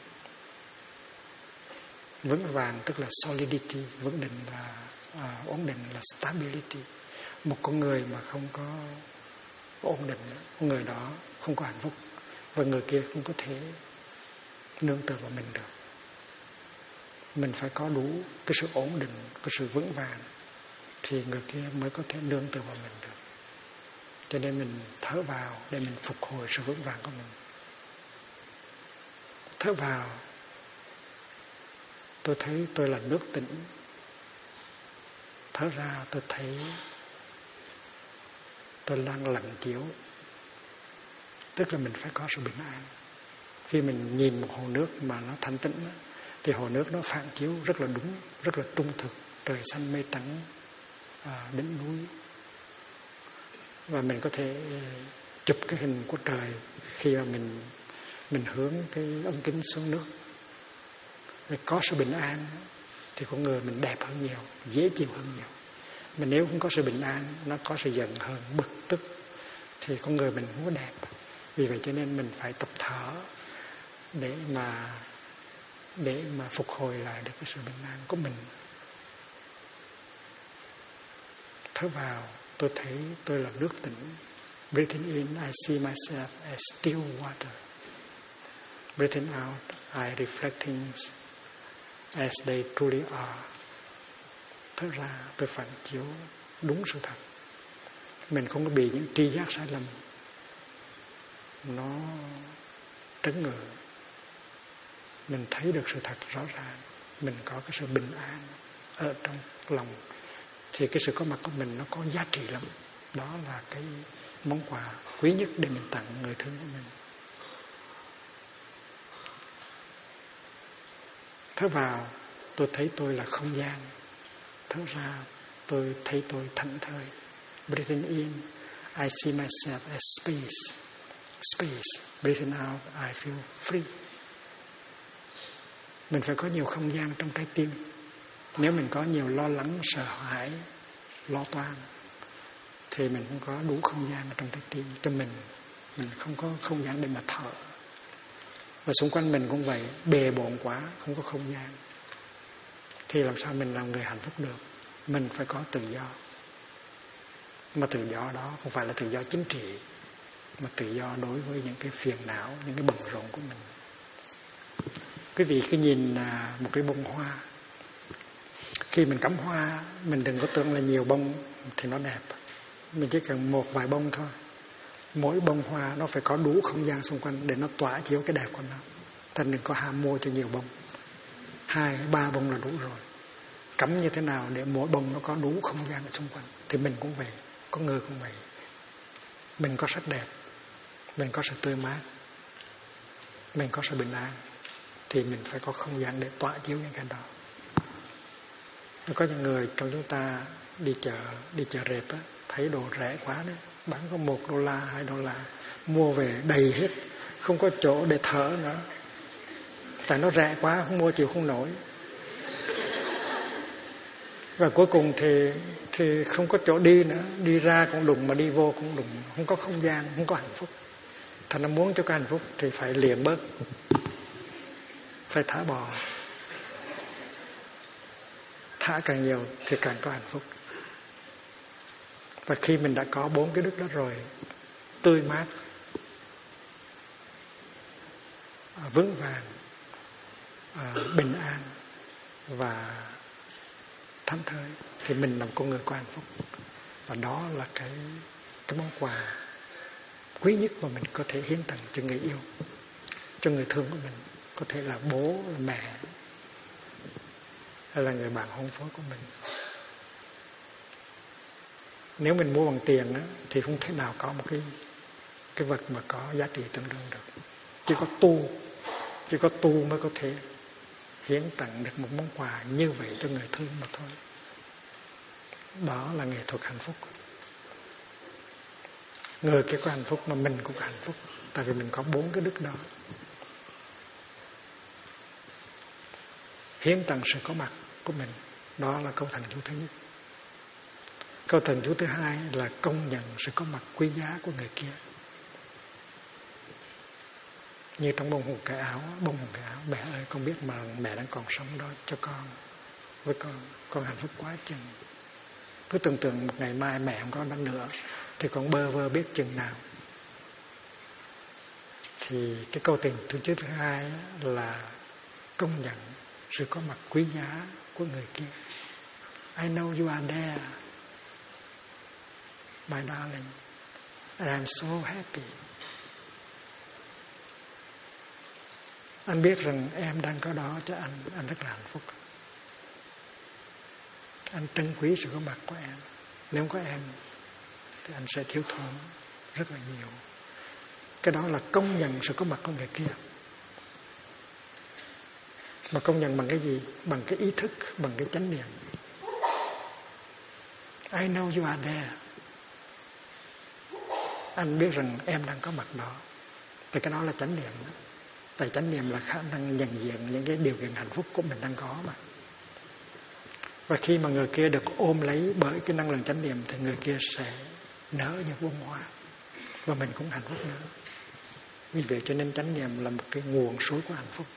S1: Vững vàng tức là solidity, vững định là ổn định là stability. Một con người mà không có ổn định, con người đó không có hạnh phúc, và người kia không có thể nương tựa vào mình được. Mình phải có đủ cái sự ổn định, cái sự vững vàng thì người kia mới có thể nương tựa vào mình được. Cho nên mình thở vào để mình phục hồi sự vững vàng của mình. Thở vào tôi thấy tôi là nước tĩnh. Thở ra tôi thấy tôi đang lặng chiếu. Tức là mình phải có sự bình an. Khi mình nhìn một hồ nước mà nó thanh tĩnh thì hồ nước nó phản chiếu rất là đúng, rất là trung thực. Trời xanh mây trắng, đỉnh núi. Và mình có thể chụp cái hình của trời khi mà mình hướng cái ống kính xuống nước. Để có sự bình an thì con người mình đẹp hơn nhiều, dễ chịu hơn nhiều. Mà nếu không có sự bình an, nó có sự giận hờn, bực tức thì con người mình không có đẹp. Vì vậy cho nên mình phải tập thở để mà phục hồi lại được cái sự bình an của mình. Thở vào tôi thấy tôi là nước tĩnh. Breathing in, I see myself as still water. Breathing out, I reflecting as they truly are. Thở ra tôi phản chiếu đúng sự thật. Mình không có bị những tri giác sai lầm nó trấn ngự. mình thấy được sự thật rõ ràng, mình có cái sự bình an ở trong lòng, thì cái sự có mặt của mình nó có giá trị lắm. Đó là cái món quà quý nhất để mình tặng người thương của mình. Thở vào, tôi thấy tôi là không gian. Thở ra, tôi thấy tôi thảnh thơi. Breathing in, I see myself as space. Space. Breathing out, I feel free. Mình phải có nhiều không gian trong trái tim. Nếu mình có nhiều lo lắng, sợ hãi, lo toan, thì mình không có đủ không gian trong trái tim cho mình không có không gian để mà thở. Và xung quanh mình cũng vậy, bề bộn quá, không có không gian, thì làm sao mình làm người hạnh phúc được? Mình phải có tự do. Mà tự do đó không phải là tự do chính trị, mà tự do đối với những cái phiền não, những cái bận rộn của mình. Quý vị cứ nhìn một cái bông hoa. Khi mình cắm hoa, mình đừng có tưởng là nhiều bông thì nó đẹp. Mình chỉ cần một vài bông thôi. Mỗi bông hoa nó phải có đủ không gian xung quanh để nó tỏa chiếu cái đẹp của nó. Thành đừng có ham mua cho nhiều bông. 2, 3 bông là đủ rồi. Cắm như thế nào để mỗi bông nó có đủ không gian ở xung quanh. Thì mình cũng vậy, con người cũng vậy. Mình có sắc đẹp, mình có sự tươi mát, mình có sự bình an, thì mình phải có không gian để tỏa chiếu những cái đó. Có những người trong chúng ta đi chợ rệp á, thấy đồ rẻ quá đấy, bán có $1, $2, mua về đầy hết, không có chỗ để thở nữa. Tại nó rẻ quá, không mua chịu không nổi. Và cuối cùng thì không có chỗ đi nữa, đi ra cũng đụng mà đi vô cũng đụng, không có không gian, không có hạnh phúc. Thành ra muốn cho có hạnh phúc thì phải liệm bớt, phải thả bỏ. Thả càng nhiều thì càng có hạnh phúc. Và khi mình đã có 4 cái đức đó rồi, tươi mát, vững vàng, bình an và thảnh thơi, thì mình là một con người có hạnh phúc. Và đó là cái món quà quý nhất mà mình có thể hiến tặng cho người yêu, cho người thương của mình. Có thể là bố, là mẹ, hay là người bạn hôn phối của mình. Nếu mình mua bằng tiền á, thì không thể nào có một cái vật mà có giá trị tương đương được. Chỉ có tu mới có thể hiến tặng được một món quà như vậy cho người thương mà thôi. Đó là nghệ thuật hạnh phúc. Người kia có hạnh phúc mà mình cũng có hạnh phúc, tại vì mình có 4 cái đức đó. Hiến tặng sự có mặt của mình, đó là câu thần chú thứ nhất. Câu thần chú thứ hai là công nhận sự có mặt quý giá của người kia. Như trong bông hồng cái áo, mẹ ơi con biết mà mẹ đang còn sống đó cho con. Với con hạnh phúc quá chừng. Cứ tưởng tượng một ngày mai mẹ không có đó nữa thì con bơ vơ biết chừng nào. Thì cái câu tình thứ hai là công nhận sự có mặt quý giá của người kia. I know you are there, my darling, and I'm so happy. Anh biết rằng em đang có đó cho anh rất là hạnh phúc. Anh trân quý sự có mặt của em. Nếu có em thì anh sẽ thiếu thốn rất là nhiều. Cái đó là công nhận sự có mặt của người kia. Mà công nhận bằng cái gì? Bằng cái ý thức, bằng cái chánh niệm. I know you are there. Anh biết rằng em đang có mặt đó. Thì cái đó là chánh niệm đó. Tại chánh niệm là khả năng nhận diện những cái điều kiện hạnh phúc của mình đang có mà. Và khi mà người kia được ôm lấy bởi cái năng lượng chánh niệm thì người kia sẽ nở những bông hoa. Và mình cũng hạnh phúc nữa. Vì vậy cho nên chánh niệm là một cái nguồn suối của hạnh phúc.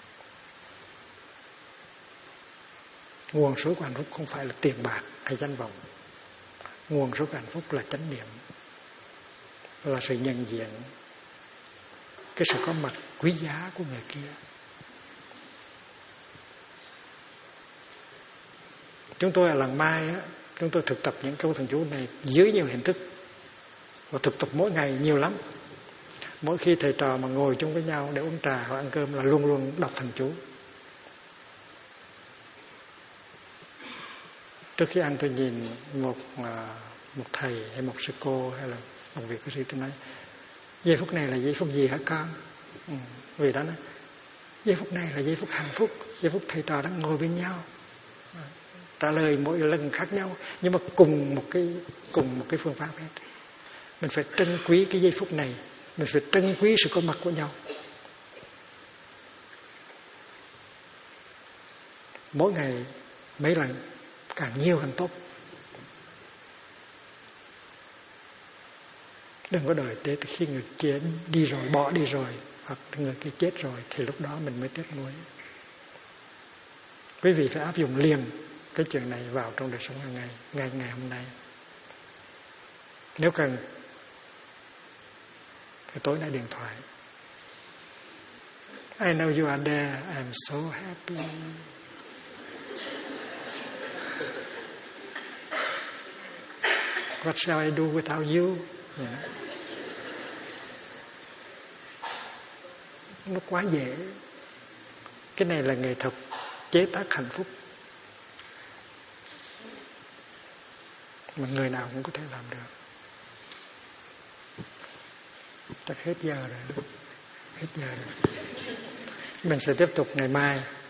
S1: Nguồn suối của hạnh phúc không phải là tiền bạc hay danh vọng. Nguồn suối của hạnh phúc là chánh niệm. Là sự nhận diện cái sự có mặt quý giá của người kia. Chúng tôi ở làng Mai á, chúng tôi thực tập những câu thần chú này dưới nhiều hình thức và thực tập mỗi ngày nhiều lắm. Mỗi khi thầy trò mà ngồi chung với nhau để uống trà hoặc ăn cơm là luôn luôn đọc thần chú. Trước khi ăn tôi nhìn một thầy hay một sư cô hay là một vị cư sĩ, tôi nói giây phút này là giây phút gì hả con? Vì đó nói giây phút này là giây phút hạnh phúc, giây phút thầy trò đang ngồi bên nhau. Trả lời mỗi lần khác nhau nhưng mà cùng một cái phương pháp hết. Mình phải trân quý cái giây phút này, mình phải trân quý sự có mặt của nhau. Mỗi ngày mấy lần, càng nhiều càng tốt. Đừng có đợi tới khi người kia đi rồi, bỏ đi rồi, hoặc người kia chết rồi thì lúc đó mình mới tiếc nuối. Quý vị phải áp dụng liền cái chuyện này vào trong đời sống hàng ngày, ngày hôm nay. Nếu cần thì tối nay điện thoại. I know you are there, I'm so happy. What shall I do without you? Yeah. Nó quá dễ. Cái này là nghệ thuật chế tác hạnh phúc mà người nào cũng có thể làm được. Chắc hết giờ rồi. Hết giờ rồi. Mình sẽ tiếp tục ngày mai.